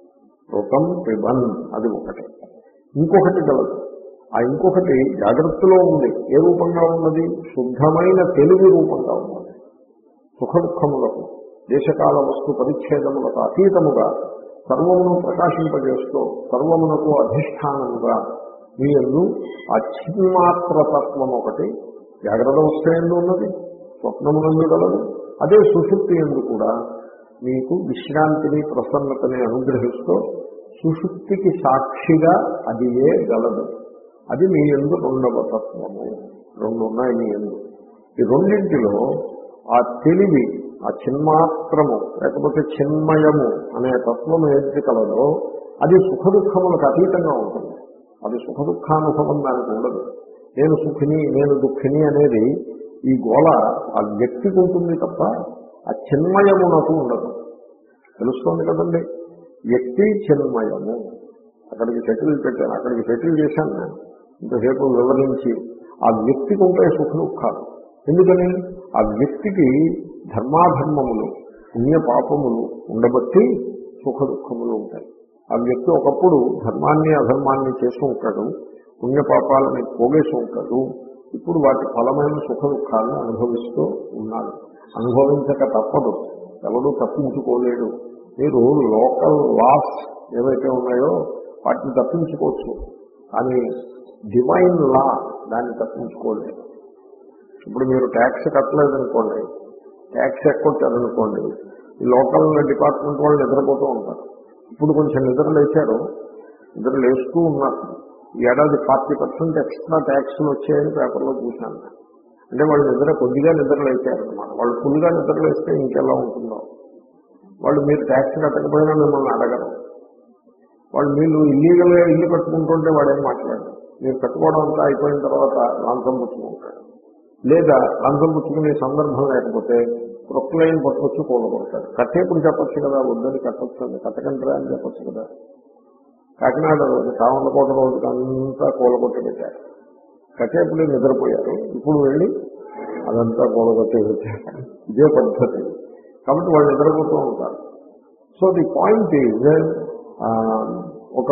ఋతం పిబన్ అది ఒకటి. ఇంకొకటి గలదు. ఆ ఇంకొకటి జాగ్రత్తలో ఉంది. ఏ రూపంగా ఉన్నది? శుద్ధమైన తెలివి రూపంగా ఉన్నది. సుఖ దుఃఖములకు, దేశకాల వస్తు పరిచ్ఛేదములకు అతీతముగా సర్వమును ప్రకాశింపజేస్తూ సర్వమునకు అధిష్టానముగా మీ యందు ఆ చిన్మాత్రతత్వం ఒకటి జాగ్రత్త అవస్థయందు ఉన్నది, స్వప్నమునందు గలదు. అదే సుషుప్తి యందు కూడా మీకు విశ్రాంతిని ప్రసన్నతని అనుగ్రహిస్తూ సుషుప్తికి సాక్షిగా అది ఏ గలదు. అది మీ యందు రెండవ తత్వము. రెండు ఉన్నాయి మీ యందు. ఈ రెండింటిలో ఆ తెలివి, ఆ చిన్మాత్రము లేకపోతే చిన్మయము అనే తత్వం ఏది కలదో అది సుఖ దుఃఖములకు అతీతంగా ఉంటుంది. అది సుఖ దుఃఖానుభవం దానికి ఉండదు. నేను సుఖిని, నేను దుఃఖిని అనేది ఈ గోళ ఆ వ్యక్తికి ఉంటుంది తప్ప ఆ చిన్మయమునకు ఉండదు. తెలుస్తోంది కదండి? వ్యక్తి చిన్మయము. అక్కడికి సెటిల్ పెట్టాను, అక్కడికి సెటిల్ చేశాను నేను ఇంతసేపు వివరించి. ఆ వ్యక్తికి ఉంటాయి సుఖ దుఃఖాలు. ఎందుకని? ఆ వ్యక్తికి ధర్మాధర్మములు, పుణ్య పాపములు ఉండబట్టి సుఖ దుఃఖములు ఉంటాయి. ఆ వ్యక్తి ఒకప్పుడు ధర్మాన్ని అధర్మాన్ని చేసి ఉంటాడు, పుణ్యపాపాలని పోగేసి ఉంటాడు. ఇప్పుడు వాటి ఫలమైన సుఖ దుఃఖాలను అనుభవిస్తూ ఉన్నాడు. అనుభవించక తప్పదు, ఎవడూ తప్పించుకోలేడు. మీరు లోకల్ లాస్ ఏవైతే ఉన్నాయో వాటిని తప్పించుకోవచ్చు, కానీ డివైన్ లా దాన్ని తప్పించుకోలేదు. ఇప్పుడు మీరు ట్యాక్స్ కట్టలేదనుకోండి, ట్యాక్స్ ఎక్కొచ్చారనుకోండి, ఈ లోకల్ డిపార్ట్మెంట్ వాళ్ళు నిద్రపోతూ ఉంటారు. ఇప్పుడు కొంచెం నిద్ర లేచారు, నిద్ర లేస్తూ ఉన్నారు. ఈ ఏడాది ఫార్టీ పర్సెంట్ ఎక్స్ట్రా ట్యాక్స్లు వచ్చాయని పేపర్లో చూశాను. అంటే వాళ్ళు నిద్ర కొద్దిగా నిద్ర లేచారనమాట. వాళ్ళు ఫుల్గా నిద్ర లేస్తే ఇంకెలా ఉంటుందో. వాళ్ళు మీరు ట్యాక్స్ కట్టకపోయినా మిమ్మల్ని అడగరు. వాళ్ళు మీరు ఇల్లీగల్గా ఇల్లు కట్టుకుంటుంటే వాడేం మాట్లాడరు. మీరు కట్టుకోవడం అంతా అయిపోయిన తర్వాత లంచం పుచ్చుకుంటాడు, లేదా లంచం పుచ్చుకునే సందర్భం లేకపోతే ప్రొక్లైన్ పట్టుకొచ్చి కూలగొడతాడు. కట్టేప్పుడు చెప్పచ్చు కదా, వద్దని కట్టొచ్చు, కట్టకంటరా అని చెప్పచ్చు కదా. కాకినాడ రోజు కావండకోట రోజుకి అంతా కూలగొట్టి పెట్టారు. కట్టేప్పుడు నిద్రపోయారు, ఇప్పుడు వెళ్ళి అదంతా కూలగొట్టి పెట్టారు. ఇదే పద్ధతి. కాబట్టి వాళ్ళు నిద్రపోతూ ఉంటారు. సో ది పాయింట్ ఈజ్, ఒక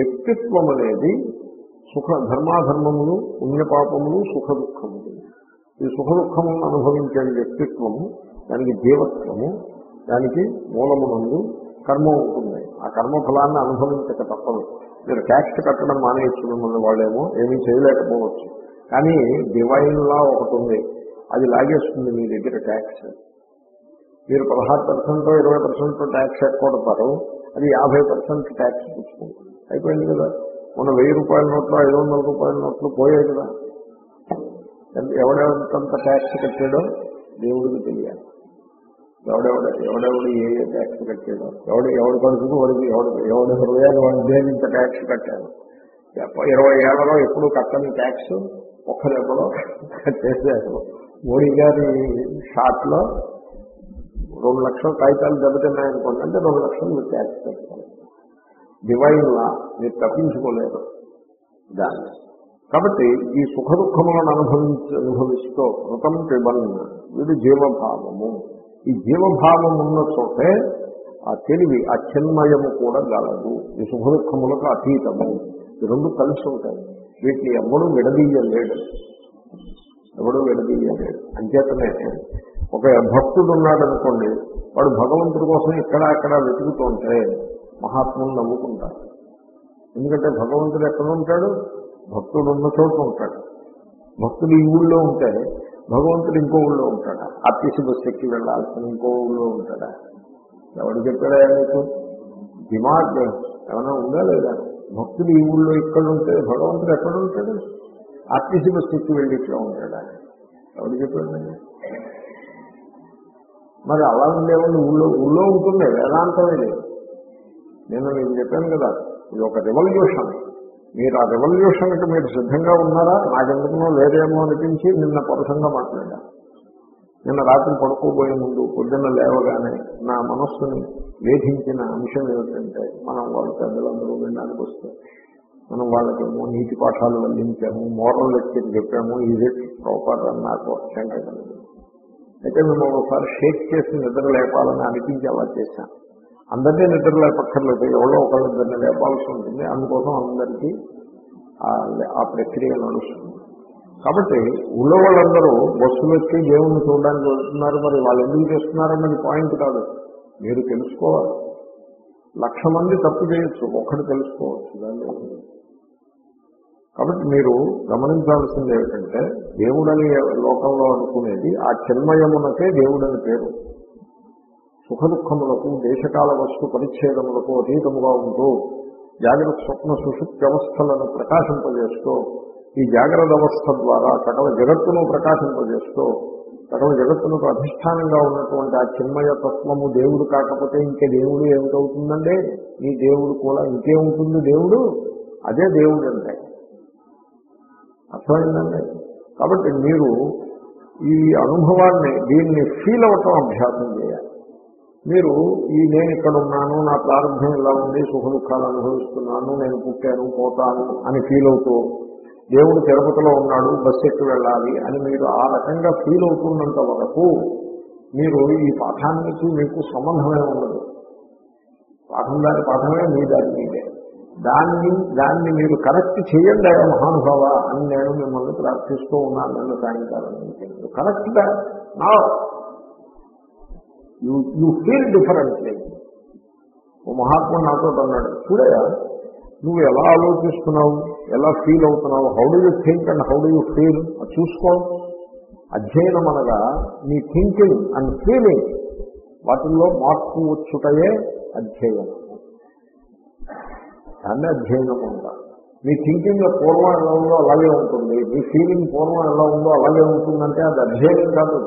వ్యక్తిత్వం అనేది సుఖ ధర్మాధర్మములు, పుణ్యపాపములు, సుఖ దుఃఖములు ఈ సుఖ దుఃఖములను అనుభవించే వ్యక్తిత్వము, దానికి జీవత్వము, దానికి మూలమునందు కర్మ ఉంటుంది. ఆ కర్మఫలాన్ని అనుభవించక తప్పదు. మీరు ట్యాక్స్ కట్టడం మానేయచ్చు, మిమ్మల్ని వాళ్ళేమో ఏమీ చేయలేకపోవచ్చు. కానీ డివైన్ లా ఒకటి ఉంది, అది లాగేస్తుంది మీ దగ్గర ట్యాక్స్. మీరు పదహారు పర్సెంట్ ఇరవై పర్సెంట్ ట్యాక్స్ ఎక్కొడతారు, అది యాభై పర్సెంట్ ట్యాక్స్ పుచ్చుకుంటుంది. అయిపోయింది కదా. మన వెయ్యి రూపాయల నోట్లు ఐదు వందల రూపాయల నోట్లు పోయాయి కదా. ఎవడెవడంత ట్యాక్స్ కట్టాడో దేవుడికి తెలియాలి. ఎవడెవడ ఎవడెవడు ఏ ఏ ట్యాక్స్ కట్టాడో, ఎవడు ఎవడు కడుపుకు వాడికి ఎవడు ఎవడి హృదయాలు వాడి దేని ఇంత ట్యాక్స్ కట్టాడు. ఇరవై ఏళ్లలో ఎప్పుడు కట్టని ట్యాక్స్ ఒక్క దెబ్బలో కట్టేశారు. మోడీ గారి షాట్ లో రెండు లక్షల కాగితాలు దెబ్బతిన్నాయనుకోండి, అంటే రెండు లక్షలు మీరు ట్యాక్స్ కట్టాలి. డివైన్ లా మీరు తప్పించుకోలేరు దాన్ని. కాబట్టి ఈ సుఖ దుఃఖములను అనుభవించ అనుభవిస్తూ మృతం పిబన్ వీడు జీవభావము. ఈ జీవభావం ఉన్న చోటే ఆ తెలివి, ఆ చిన్మయము కూడా గలదు. ఈ సుఖ దుఃఖములకు అతీతము. ఈ రెండు కలిసి ఉంటాయి. వీటిని ఎవడూ విడదీయలేడు, ఎవడూ విడదీయలేడు. అంచేతనే ఒక భక్తుడు ఉన్నాడు అనుకోండి, వాడు భగవంతుడి కోసం ఇక్కడ అక్కడ వెతుకుతుంటే మహాత్ములు నవ్వుకుంటారు. ఎందుకంటే భగవంతుడు ఎక్కడ ఉంటాడు? భక్తుడు ఉన్న చోట ఉంటాడు. భక్తుడు ఈ ఊళ్ళో ఉంటే భగవంతుడు ఇంకో ఊళ్ళో ఉంటాడా? ఆర్టీసీ బస్సు ఎక్కి వెళ్ళాల్సిన ఇంకో ఊళ్ళో ఉంటాడా? ఎవడు చెప్పాడా మీకు? దిమాగ్ ఏమైనా ఉందా లేదా? భక్తుడు ఈ ఊళ్ళో ఇక్కడ ఉంటే భగవంతుడు ఎక్కడ ఉంటాడు? ఆర్టీసీ బస్సు ఎక్కి వెళ్ళి ఇట్లా ఉంటాడా? ఎవడు చెప్పాడండి? మరి అలా ఉండేవాళ్ళు ఊళ్ళో ఊళ్ళో ఉంటుండే వేదాంతమే లేదు. నేను మీకు చెప్పాను కదా, ఇది ఒక రెవల్యూషన్. మీరు ఆ రెవల్యూషన్కి మీరు సిద్ధంగా ఉన్నారా? నాకెందుకునో లేదేమో అనిపించి నిన్న పరుషంగా మాట్లాడా. నిన్న రాత్రి పడుకోబోయే ముందు పొద్దున్న లేవగానే నా మనస్సుని వేధించిన అంశం ఏమిటంటే, మనం వాళ్ళ పెద్దలందరూ వినడానికి వస్తే మనం వాళ్ళకేమో నీతి పాఠాలు వల్లించాము, మోరల్ లెక్చర్ చెప్పాము, ఇది ప్రాపర్ అని నాకు శంక కలిగింది. అయితే మేము ఒకసారి షేక్ చేసి నిద్ర లేపాలని అనిపించి అలా చేశాను. అందరినీ నిద్ర లేపక్కర్లేదు, ఎవరో ఒకరిద్దరిని లేపాల్సి ఉంటుంది. అందుకోసం అందరికీ ఆ ప్రక్రియ నడుస్తుంది. కాబట్టి ఊళ్ళో వాళ్ళందరూ బస్సులు ఎక్కి దేవుణ్ణి చూడడానికి వెళ్తున్నారు. మరి వాళ్ళు ఎందుకు చేస్తున్నారన్నది పాయింట్ కాదు, మీరు తెలుసుకోవాలి. లక్ష మంది తప్పు చేయొచ్చు, ఒక్కటి తెలుసుకోవచ్చు దాన్ని. కాబట్టి మీరు గమనించాల్సింది ఏమిటంటే, దేవుడని లోకంలో అనుకునేది ఆ చిన్మయమునకే దేవుడని పేరు. సుఖ దుఃఖములకు దేశకాల వస్తు పరిచ్ఛేదములకు అతీతముగా ఉంటూ జాగ్రత్త స్వప్న సుషుప్తి వ్యవస్థలను ప్రకాశింపజేస్తూ, ఈ జాగ్రత్త అవస్థ ద్వారా సకల జగత్తును ప్రకాశింపజేస్తూ, సకల జగత్తునకు అధిష్టానంగా ఉన్నటువంటి ఆ చిన్మయ తత్వము దేవుడు కాకపోతే ఇంకే దేవుడు ఏమిటవుతుందండి? ఈ దేవుడు కూడా ఇంకేముంటుంది? దేవుడు అదే దేవుడు అంటే అర్థమైందండి. కాబట్టి మీరు ఈ అనుభవాన్ని, దీన్ని ఫీల్ అవటం అభ్యాసం చేయాలి. మీరు ఈ నేను ఇక్కడ ఉన్నాను, నా ప్రారంభం ఇలా ఉంది, సుఖ దుఃఖాలు అనుభవిస్తున్నాను, నేను పుట్టాను పోతాను అని ఫీల్ అవుతూ, దేవుడు తిరుపతిలో ఉన్నాడు బస్సు ఎక్కి వెళ్ళాలి అని మీరు ఆ రకంగా ఫీల్ అవుతున్నంత వరకు మీరు ఈ పాఠానికి మీకు సంబంధమే ఉండదు. పాఠం దాని పాఠమే, మీ దాని మీదే. దాన్ని దాన్ని మీరు కరెక్ట్ చేయండి అయ్యా మహానుభావ అని నేను మిమ్మల్ని ప్రార్థిస్తూ ఉన్నాను. నన్ను సాయంకాలం కరెక్ట్ గా నా యూ యూ ఫీల్ డిఫరెంట్లీ. ఓ మహాత్ముడు నాతో అన్నాడు, చూడయా నువ్వు ఎలా ఆలోచిస్తున్నావు, ఎలా ఫీల్ అవుతున్నావు, how do you think and how do you feel అది చూసుకో. అధ్యయనం అనగా నీ థింకింగ్ అండ్ ఫీలింగ్ వాటిల్లో మార్పు వచ్చుటయే అధ్యయనం. దాన్ని అధ్యయనం ఉంటారు. మీ థింకింగ్ పూర్వం ఎలా ఉందో అలాగే ఉంటుంది, మీ ఫీలింగ్ పూర్వం ఎలా ఉందో అలాగే ఉంటుందంటే అది అధ్యయనం కాదు.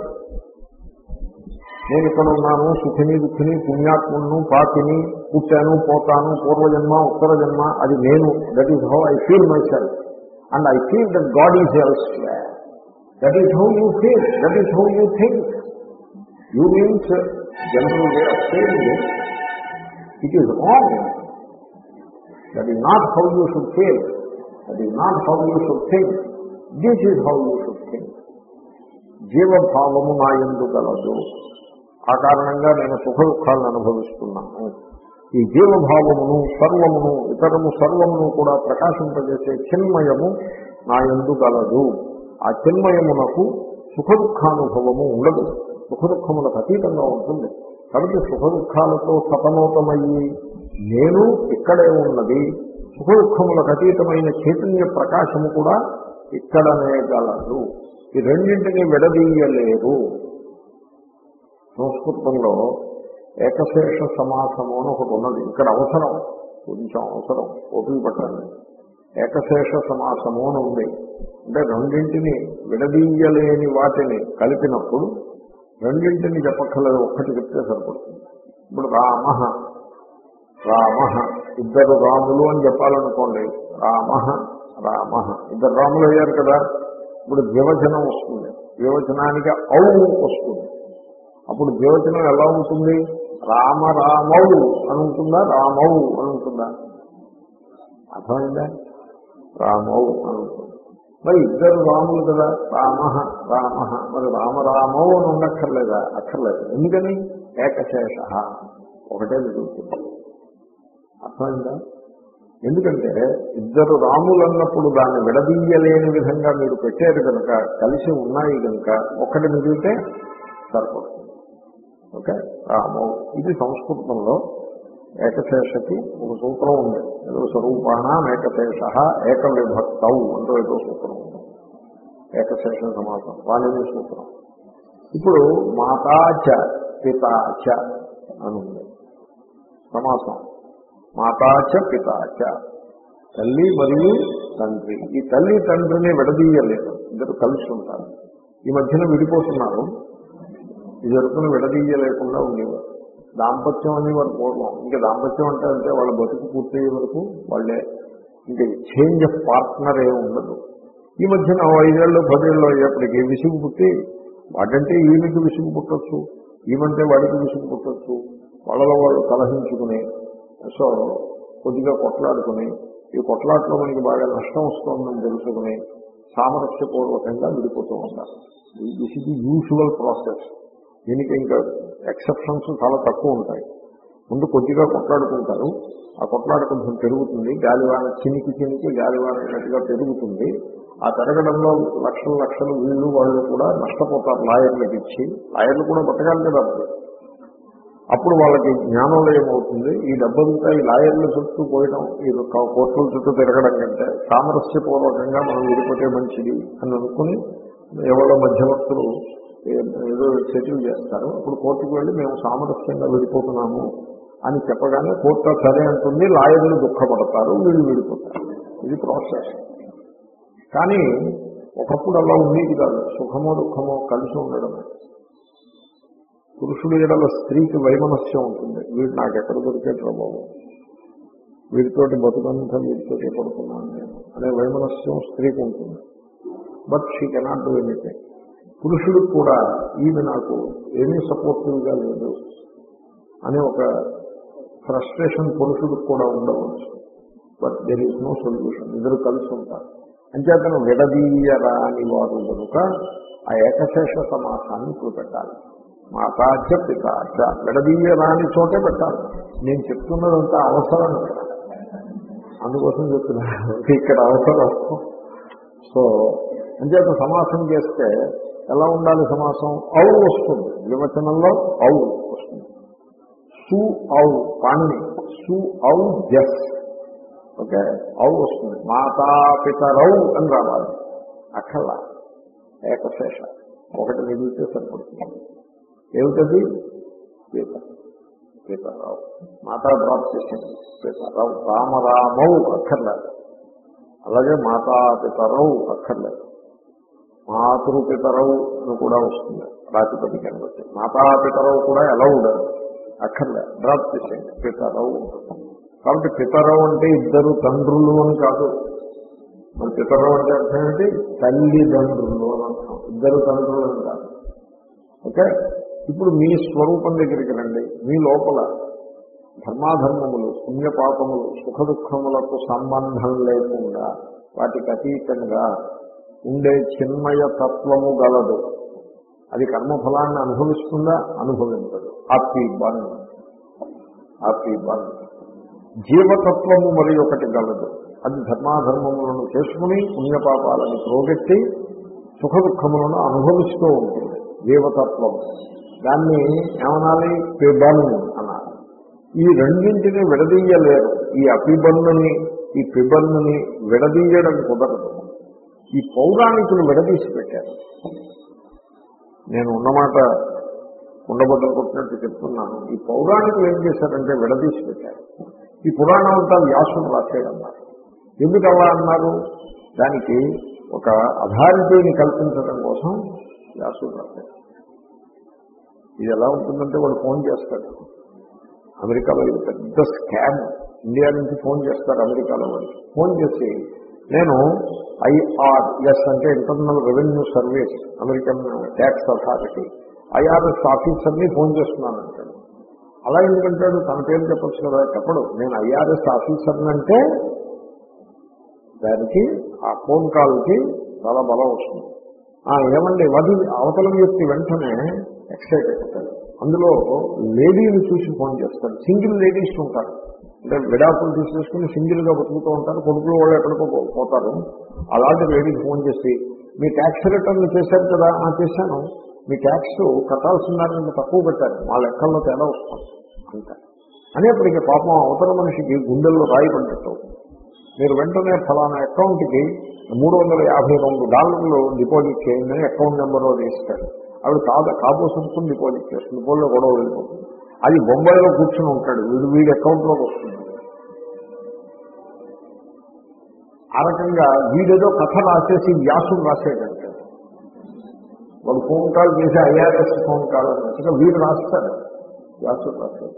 నేను ఇక్కడ ఉన్నాను, సుఖిని దుఃఖిని పుణ్యాత్ములను పాపిని, పుట్టాను పోతాను, పూర్వజన్మ ఉత్తర జన్మ, అది నేను. That is how I feel myself and I feel that God is elsewhere. That is how you feel, that is how you think. You means general way of feeling. It is wrong. That is not how you should feel. That is not how you should think. This is how you should think. జీవభావము నా యందు గలదు, ఆ కారణంగా నేను సుఖ దుఃఖాలను అనుభవిస్తున్నాను. ఈ జీవభావమును సర్వమును ఇతరము సర్వమును కూడా ప్రకాశింపజేసే చిన్మయము నా యందు గలదు. ఆ చిన్మయమునకు సుఖ దుఃఖానుభవము ఉండదు, సుఖ దుఃఖములకు అతీతంగా ఉంటుంది. కాబట్టి సుఖ దుఃఖాలతో సతమతమయ్యి నేను ఇక్కడే ఉన్నది, సుఖ దుఃఖములకు అతీతమైన చైతన్య ప్రకాశము కూడా ఇక్కడనే గలదు. ఈ రెండింటినీ విడదీయలేరు. సంస్కృతంలో ఏకశేష సమాసము అని ఒకటి ఉన్నది. ఇక్కడ అవసరం, కొంచెం అవసరం, ఓపిక పట్టాలి. ఏకశేష సమాసము అని ఉంది. అంటే రెండింటిని విడదీయలేని వాటిని కలిపినప్పుడు రెండింటిని చెప్పక్కర్లేదు, ఒక్కటి చెప్తే సరిపడుతుంది. ఇప్పుడు రామ రామ ఇద్దరు రాములు అని చెప్పాలనుకోండి, రామ రామ ఇద్దరు రాములు అయ్యారు కదా. ఇప్పుడు ద్వివచనం వస్తుంది, ద్వివచనానికి ఔ వస్తుంది. అప్పుడు ద్వివచనం ఎలా ఉంటుంది? రామ రామౌ అని ఉంటుందా, రామౌ అని ఉంటుందా? అర్థమైందా? రామౌ అని ఉంటుంది. మరి ఇద్దరు రాములు కదా, రామ రామ, మరి రామరామౌ అని ఉండక్కర్లేదా? అక్కర్లేదు. ఎందుకని? ఏకశేష ఒకటే జరుగుతుంది. అర్థమైందా? ఎందుకంటే ఇద్దరు రాములు అన్నప్పుడు దాన్ని విడదీయలేని విధంగా మీరు పెట్టారు కనుక, కలిసి ఉన్నాయి కనుక ఒకటి మిగిలితే సరిపడుతుంది. ఓకే, రామౌ. ఇది సంస్కృతంలో ఏకశేషకి ఒక సూత్రం ఉంది. ఏదో స్వరూపాణం ఏకశేష ఏక విభక్తౌ అంటూ ఏదో సూత్రం ఉంది, ఏకశేష సమాసం, వాణిజ్య సూత్రం. ఇప్పుడు మాతాచ పితాచ అని ఉంది సమాసం. మాతాచ పితాచ, తల్లి మరియు తండ్రి. ఈ తల్లి తండ్రిని విడదీయలేదు, ఇద్దరు కలిసి ఉంటారు. ఈ మధ్యన విడిపోతున్నారు, ఇద్దరుకుని విడదీయలేకుండా ఉండేవారు. దాంపత్యం అనేవారు పూర్వం. ఇంకా దాంపత్యం అంటే అంటే వాళ్ళ బతుకు పూర్తయ్యే వరకు వాళ్ళే, ఇంకా చేంజ్ ఆఫ్ పార్ట్నర్ ఏమి ఉండదు. ఈ మధ్యన ఐదేళ్ళు పదేళ్ళు అయ్యేప్పటికీ విసుగు పుట్టి, వాడంటే ఈమెకి విసుగు పుట్టచ్చు, ఈమంటే వాడికి విసుగు పుట్టచ్చు, వాళ్ళలో వాళ్ళు కలహించుకుని, సో కొద్దిగా కొట్లాడుకుని, ఈ కొట్లాట్లో మనకి బాగా నష్టం వస్తుందని తెలుసుకుని సామరస్యపూర్వకంగా విడిపోతూ ఉంటారు. This is the usual process. దీనికి ఇంకా ఎక్సెప్షన్స్ చాలా తక్కువ ఉంటాయి. ముందు కొద్దిగా కొట్లాడుకుంటారు, ఆ కొట్లాట కొంచెం పెరుగుతుంది, గాలివాన చినికి చినికి గాలివాన అయినట్టుగా పెరుగుతుంది. ఆ పెరగడంలో లక్షలు లక్షలు వీళ్ళు వాళ్ళు కూడా నష్టపోతారు. లాయర్లకు ఇచ్చి, లాయర్లు కూడా బతకాలి కదా. అప్పుడు వాళ్ళకి జ్ఞానోదయం అవుతుంది. ఈ డబ్బంతా ఈ లాయర్ల చుట్టూ పోయడం, ఈ కోర్టుల చుట్టూ తిరగడం కంటే సామరస్యపూర్వకంగా మనం విడిపోతే మంచిది అని అనుకుని ఎవరో మధ్యవర్తులు ఏదో సెటిల్ చేస్తారు. అప్పుడు కోర్టుకు వెళ్ళి మేము సామరస్యంగా విడిపోతున్నాము అని చెప్పగానే కోర్టు సరే అంటుంది, లాయర్లు దుఃఖపడతారు, వీళ్ళు విడిపోతారు. ఇది ప్రాసెస్. కానీ ఒకప్పుడు అలా ఉండేది కాదు. సుఖమో దుఃఖమో కలిసి ఉండడమే. పురుషుడు ఎడల స్త్రీకి వైమనస్యం ఉంటుంది. వీడు నాకు ఎక్కడ దొరికేట్రా బాబు, వీడితోటి బతుకంతా వీడితోటి పడుతున్నాను నేను అనే వైమనస్యం స్త్రీకి ఉంటుంది. But she cannot do anything. పురుషుడికి కూడా ఈమె నాకు ఏమీ సపోర్టివ్గా లేదు అనే ఒక ఫ్రస్ట్రేషన్ పురుషుడికి కూడా ఉండవచ్చు. But there is no solution. ఇద్దరు కలిసి ఉంటారు. అంచేతను విడదీయరాని వారు కనుక ఆ ఏకశేష సమాసాన్ని ఇప్పుడు పెట్టాలి. మాతాచ పితాచ, విడదీయరాని చోటే పెట్టాలి. నేను చెప్తున్నదంతా అవసరం ఇక్కడ, అందుకోసం చెప్తున్నాను. ఇక్కడ అవసరం. సో అంచేత సమాసం చేస్తే ఎలా ఉండాలి? సమాసం ఔ వస్తుంది, వివచనంలో ఔ వస్తుంది. సు ఔ పాణి, సు ఔ జస్. ఓకే, ఔ వస్తుంది. మాతా పితరౌ అని రావాలి. అక్కల ఏకశేష ఒకటి మిగిలితే సరిపడుతుంది. ఏమిటది? పీత, పీతరావు. మాతా డ్రాప్ చేసింది, పీతరావు. రామరామౌ అక్కర్లేదు. అలాగే మాతా పితరౌ అక్కర్లేదు. మాతృపితరవు అని కూడా వస్తుంది ప్రాతిపదికను బట్టి. మాతాపితరవు కూడా ఎలా ఉండదు, అక్కర్లేదు, డ్రాప్ చేసేయండి. పితరవు ఉంటుంది. కాబట్టి పితరవు అంటే ఇద్దరు తండ్రులు అని కాదు. మన పితరవు అంటే అర్థం ఏంటి? తల్లిదండ్రులు అని అర్థం. ఇద్దరు తండ్రులు అని కాదు. ఓకే, ఇప్పుడు మీ స్వరూపం దగ్గరికి రండి. మీ లోపల ధర్మాధర్మములు, పుణ్యపాపములు, సుఖ దుఃఖములకు సంబంధం లేకుండా వాటికి అతీతంగా ఉండే చిన్మయ తత్వము గలదు. అది కర్మఫలాన్ని అనుభవిస్తుందా? అనుభవించదు. Happy bun, happy bun. జీవతత్వము మరి ఒకటి గలదు. అది ధర్మాధర్మములను చేసుకుని పుణ్యపాపాలను ప్రోగెట్టి సుఖ దుఃఖములను అనుభవిస్తూ ఉంటుంది జీవతత్వం. దాన్ని ఏమనాలి? పిబన్ అనాలి. ఈ రెండింటిని విడదీయలేరు. ఈ అపిబన్నుని ఈ పిబన్నుని విడదీయడం కుదరదు. ఈ పౌరాణికులు విడదీసి పెట్టారు. నేను ఉన్నమాట ఉండబద్దలు కొట్టినట్టు చెప్తున్నాను. ఈ పౌరాణికులు ఏం చేశారంటే విడదీసి పెట్టారు. ఈ పురాణం అంతా వ్యాసుడు రాసేయన్నారు. ఎందుకు అలా అన్నారు? దానికి ఒక అథారిటీని కల్పించడం కోసం వ్యాసుడు రాశాడు. ఇది ఎలా ఉంటుందంటే వాడు ఫోన్ చేస్తాడు. అమెరికాలో ఇది పెద్ద స్కామ్. ఇండియా నుంచి ఫోన్ చేస్తారు అమెరికాలో వాడికి. ఫోన్ చేసి నేను ఐఆర్ఎస్ అంటే internal revenue service, American tax authority, IRS ఆఫీసర్ని ఫోన్ చేస్తున్నాను అంటాడు. అలా ఎందుకంటాడు? తన పేరు చెప్పచ్చు కదా. చెప్పడు. నేను ఐఆర్ఎస్ ఆఫీసర్ని అంటే దానికి ఆ ఫోన్ కాల్కి చాలా బలం వస్తుంది. ఏమండి వది అవతల వ్యక్తి వెంటనే ఎక్సైట్ అయిపోతాడు. అందులో లేడీని చూసి ఫోన్ చేస్తాడు. సింగిల్ లేడీస్ ఉంటారు, అంటే విడాకులు తీసేసుకుని సింగిల్గా బతుకుతూ ఉంటారు. కొడుకులు వాళ్ళు ఎక్కడికో పోతారు. అలాంటి లేడీకి ఫోన్ చేసి మీ ట్యాక్స్ రిటర్న్ చేశారు కదా? చేశాను. మీ ట్యాక్స్ కట్టాల్సిందాన్ని తక్కువ పెట్టారు, మా లెక్కల్లో తేడా వస్తుంది అంట. అనేప్పటికీ పాపం అవతల మనిషికి గుండెల్లో రాయి పడినట్టు. మీరు వెంటనే ఫలానా అకౌంట్కి మూడు వందల యాభై రెండు డాలర్లు డిపాజిట్ చేయండి అని అకౌంట్ నెంబర్ ఇస్తాడు. ఆవిడ కాదు కాబోసుకుని డిపాజిట్ చేస్తుంది. ఫోన్లో గొడవ వెళ్ళిపోతుంది. అది బొంబాయిలో కూర్చొని ఉంటాడు. వీడు వీడి అకౌంట్లోకి వస్తుంది. ఆ రకంగా వీడేదో కథ రాసేసి వ్యాసుడు రాసేటంటే వాడు ఫోన్ కాల్ చేసి ఐఆర్ఎస్ ఫోన్ కాల్ అన్నట్టుగా వీడు రాస్తాడు, వ్యాసుడు రాశాడు.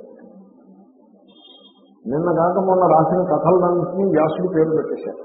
నిన్న కాక మొన్న రాసిన కథలన్నింటినీ వ్యాసుడు పేరు పెట్టేశారు.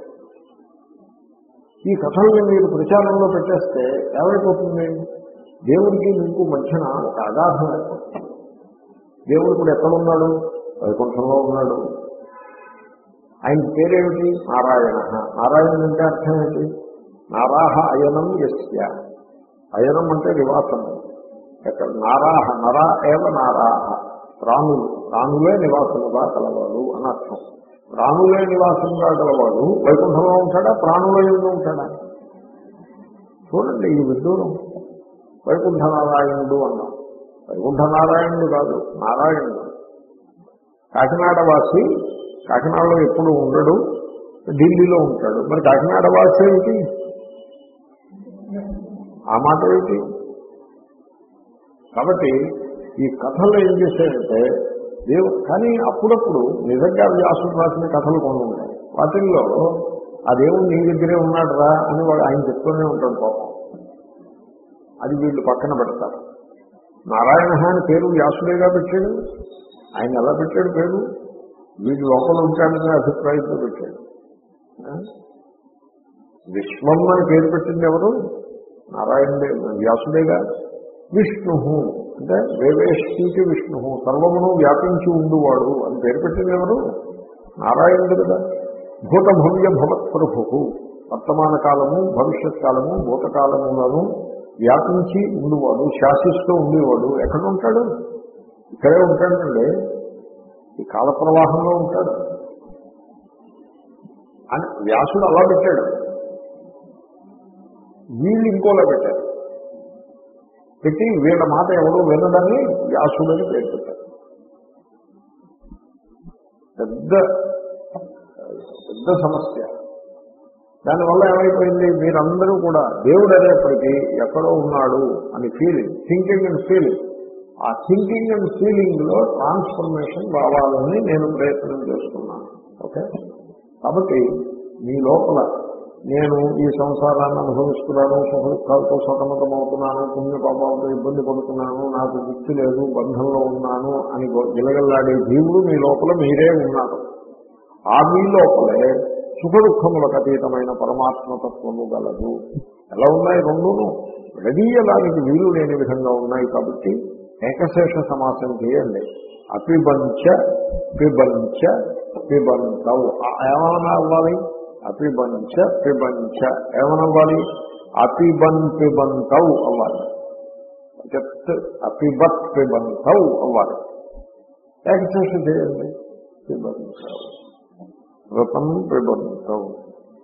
ఈ కథల్ని మీరు ప్రచారంలో పెట్టేస్తే ఏమైపోతుంది? దేవుడికి మీకు మధ్యన ఒక అగాధం అయిపోతుంది. దేవుడు ఇప్పుడు ఎక్కడున్నాడు? వైకుంఠంలో ఉన్నాడు. ఆయన పేరేమిటి? నారాయణ. నారాయణ అంటే అర్థం ఏంటి? నారాహ అయనం యస్య. అయనం అంటే నివాసము. ఎక్కడ? నారాహ. నర ఏవ నారాహ. ప్రాణులు. ప్రాణులే నివాసముగా కలవాడు అని అర్థం. ప్రాణులే నివాసంగా గలవాడు వైకుంఠంలో ఉంటాడా? ప్రాణుల యందు ఉంటాడా? చూడండి ఈ విడ్డూరం. వైకుంఠ నారాయణుడు అన్నాం. వైకుంఠ నారాయణుడు కాదు, నారాయణుడు. కాకినాడ వాసి కాకినాడలో ఎప్పుడు ఉండడు, ఢిల్లీలో ఉంటాడు. మరి కాకినాడ వాసి ఏమిటి? ఆ మాట ఏమిటి? కాబట్టి ఈ కథలు ఏం చేశాయంటే దేవుడు. కానీ అప్పుడప్పుడు నిజంగా వ్యాసుడు రాసిన కథలు కొన్ని ఉంటాయి. వాటిల్లో ఆ దేవుడు నీ దగ్గరే ఉన్నాడు రా అని వాడు ఆయన చెప్తూనే ఉంటాడు పాపం. అది వీళ్ళు పక్కన పెడతారు. నారాయణ అని పేరు వ్యాసుడేగా పెట్టాడు. ఆయన ఎలా పెట్టాడు పేరు? వీడు లోపల ఉంటాడనే అభిప్రాయంతో పెట్టాడు. విశ్వం అని పేరు పెట్టింది ఎవరు? నారాయణుడే, వ్యాసుడేగా. విష్ణు అంటే వేవేష్టికి విష్ణు, సర్వమును వ్యాపించి ఉండువాడు అని పేరు పెట్టింది ఎవరు? నారాయణుడు కదా. భూత భవ్య భవత్ ప్రభు, వర్తమాన కాలము భవిష్యత్ కాలము భూతకాలములను వ్యాపించి ఉండువాడు, శాసిస్తూ ఉండేవాడు. ఎక్కడ ఉంటాడు? ఇక్కడే ఉంటాడండి. ఈ కాల ప్రవాహంలో ఉంటాడు అని వ్యాసుడు అలా పెట్టాడు. వీళ్ళు ఇంకోలా పెట్టారు. పెట్టి వీళ్ళ మాట ఎవడో వినదని వ్యాసుడని పేరు పెట్టారు. పెద్ద పెద్ద సమస్య. దానివల్ల ఏమైపోయింది? మీరందరూ కూడా దేవుడు అనేప్పటికీ ఎక్కడో ఉన్నాడు అని ఫీలింగ్, థింకింగ్ అండ్ ఫీలింగ్. ఆ థింకింగ్ అండ్ ఫీలింగ్ లో ట్రాన్స్ఫర్మేషన్ రావాలని నేను ప్రయత్నం చేస్తున్నాను. ఓకే. కాబట్టి మీ లోపల నేను ఈ సంసారాన్ని అనుభవిస్తున్నాను, సుఖ దుఃఖాలతో సతమతమవుతున్నాను, పుణ్యపాపాలతో ఇబ్బంది పడుతున్నాను, నాకు గుర్తు లేదు, బంధంలో ఉన్నాను అని గిలగల్లాడే జీవుడు మీ లోపల మీరే ఉన్నారు. ఆ మీ లోపలే సుఖ దుఃఖములకు అతీతమైన పరమాత్మతత్వము గలదు. ఎలా ఉన్నాయి? రెండును విడదీయడానికి వీలు లేని విధంగా ఉన్నాయి. కాబట్టి ఏకశేష సమాసం చేయండి. అపిబంచ పిబంచ పిబంతౌ. ఏమన్నా అవ్వాలి? అపిబంచ పిబంచ ఏమనవ్వాలి? అపిబన్ పిబంతౌ అవ్వాలి. జత్ అపిబత్ పిబంతౌ అవ్వాలి. ఏకశేషం చేయండి. పిబంతౌ వ్రతం పిబంతౌ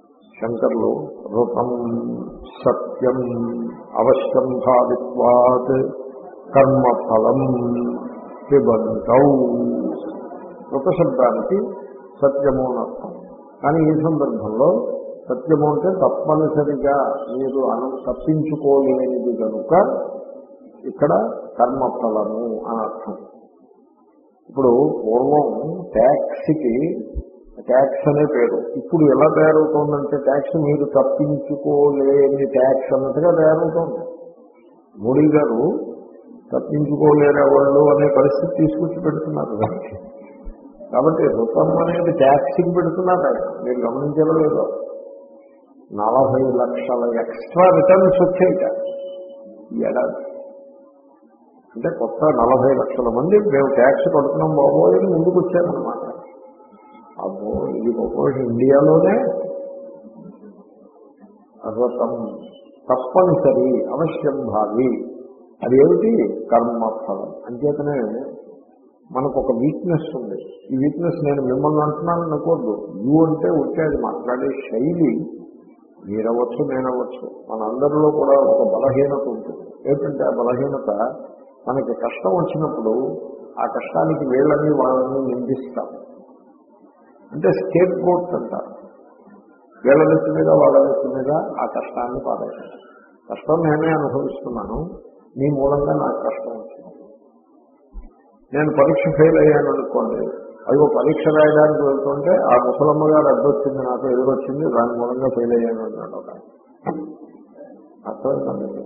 శంకర్లు ఋతం సత్యం అవశ్యం భావిత్వాత్ కర్మఫలం పిబంతౌ. ఋత శబ్దానికి సత్యము అని అర్థం. కానీ ఈ సందర్భంలో సత్యము అంటే తప్పనిసరిగా మీరు అను తప్పించుకోలేనిది కనుక ఇక్కడ కర్మఫలము అని అర్థం. ఇప్పుడు పూర్వం ట్యాక్స్కి ట్యాక్స్ అనే పేరు ఇప్పుడు ఎలా తయారవుతోందంటే ట్యాక్స్ మీరు తప్పించుకోలేని ట్యాక్స్ అన్నట్టుగా తయారవుతోంది. మోడీ గారు తప్పించుకోలేని వాళ్ళు అనే పరిస్థితి తీసుకొచ్చి పెడుతున్నారు దానికి. కాబట్టి ఋతం అనేది ట్యాక్స్కి పెడుతున్నారు ఆయన, మీరు గమనించడం లేదో. నలభై లక్షల ఎక్స్ట్రా రిటర్న్స్ వచ్చాయిట ఈ ఏడాది. అంటే కొత్త నలభై లక్షల మంది మేము ట్యాక్స్ కడుతున్నాం బాబోయ్ అని ముందుకు వచ్చారన్నమాట. అబ్బో ఇది గొప్ప ఇండియాలోనే ఋతం తప్పనిసరి అవశ్యం భావి. అదేమిటి? కర్మఫలం. అంచేతనే మనకు ఒక వీక్నెస్ ఉంది. ఈ వీక్నెస్ నేను మిమ్మల్ని అంటున్నాను అనుకోద్దు. యూ అంటే వచ్చేది మాట్లాడే శైలి మీరవచ్చు నేనవచ్చు మనందరిలో కూడా ఒక బలహీనత ఉంటుంది. ఏంటంటే ఆ బలహీనత మనకి కష్టం వచ్చినప్పుడు ఆ కష్టానికి వీళ్ళని వాళ్ళని నిందిస్తాం. అంటే స్కేప్ గోట్స్ అంటారు. వీళ్ళ నెత్తి మీద వాళ్ళ నెత్తి మీద ఆ కష్టాన్ని పారేస్తాం. కష్టం నేనే అనుభవిస్తున్నాను, మీ మూలంగా నాకు కష్టం వచ్చింది. నేను పరీక్ష ఫెయిల్ అయ్యాను అనుకోండి, అదిగో పరీక్ష రాయడానికి వెళ్తుంటే ఆ ముసలమ్మ గారు అడ్డొచ్చింది, నాకు ఎదురొచ్చింది, దాని మూలంగా ఫెయిల్ అయ్యాను అన్నాడు ఒక. అర్థమైందండి?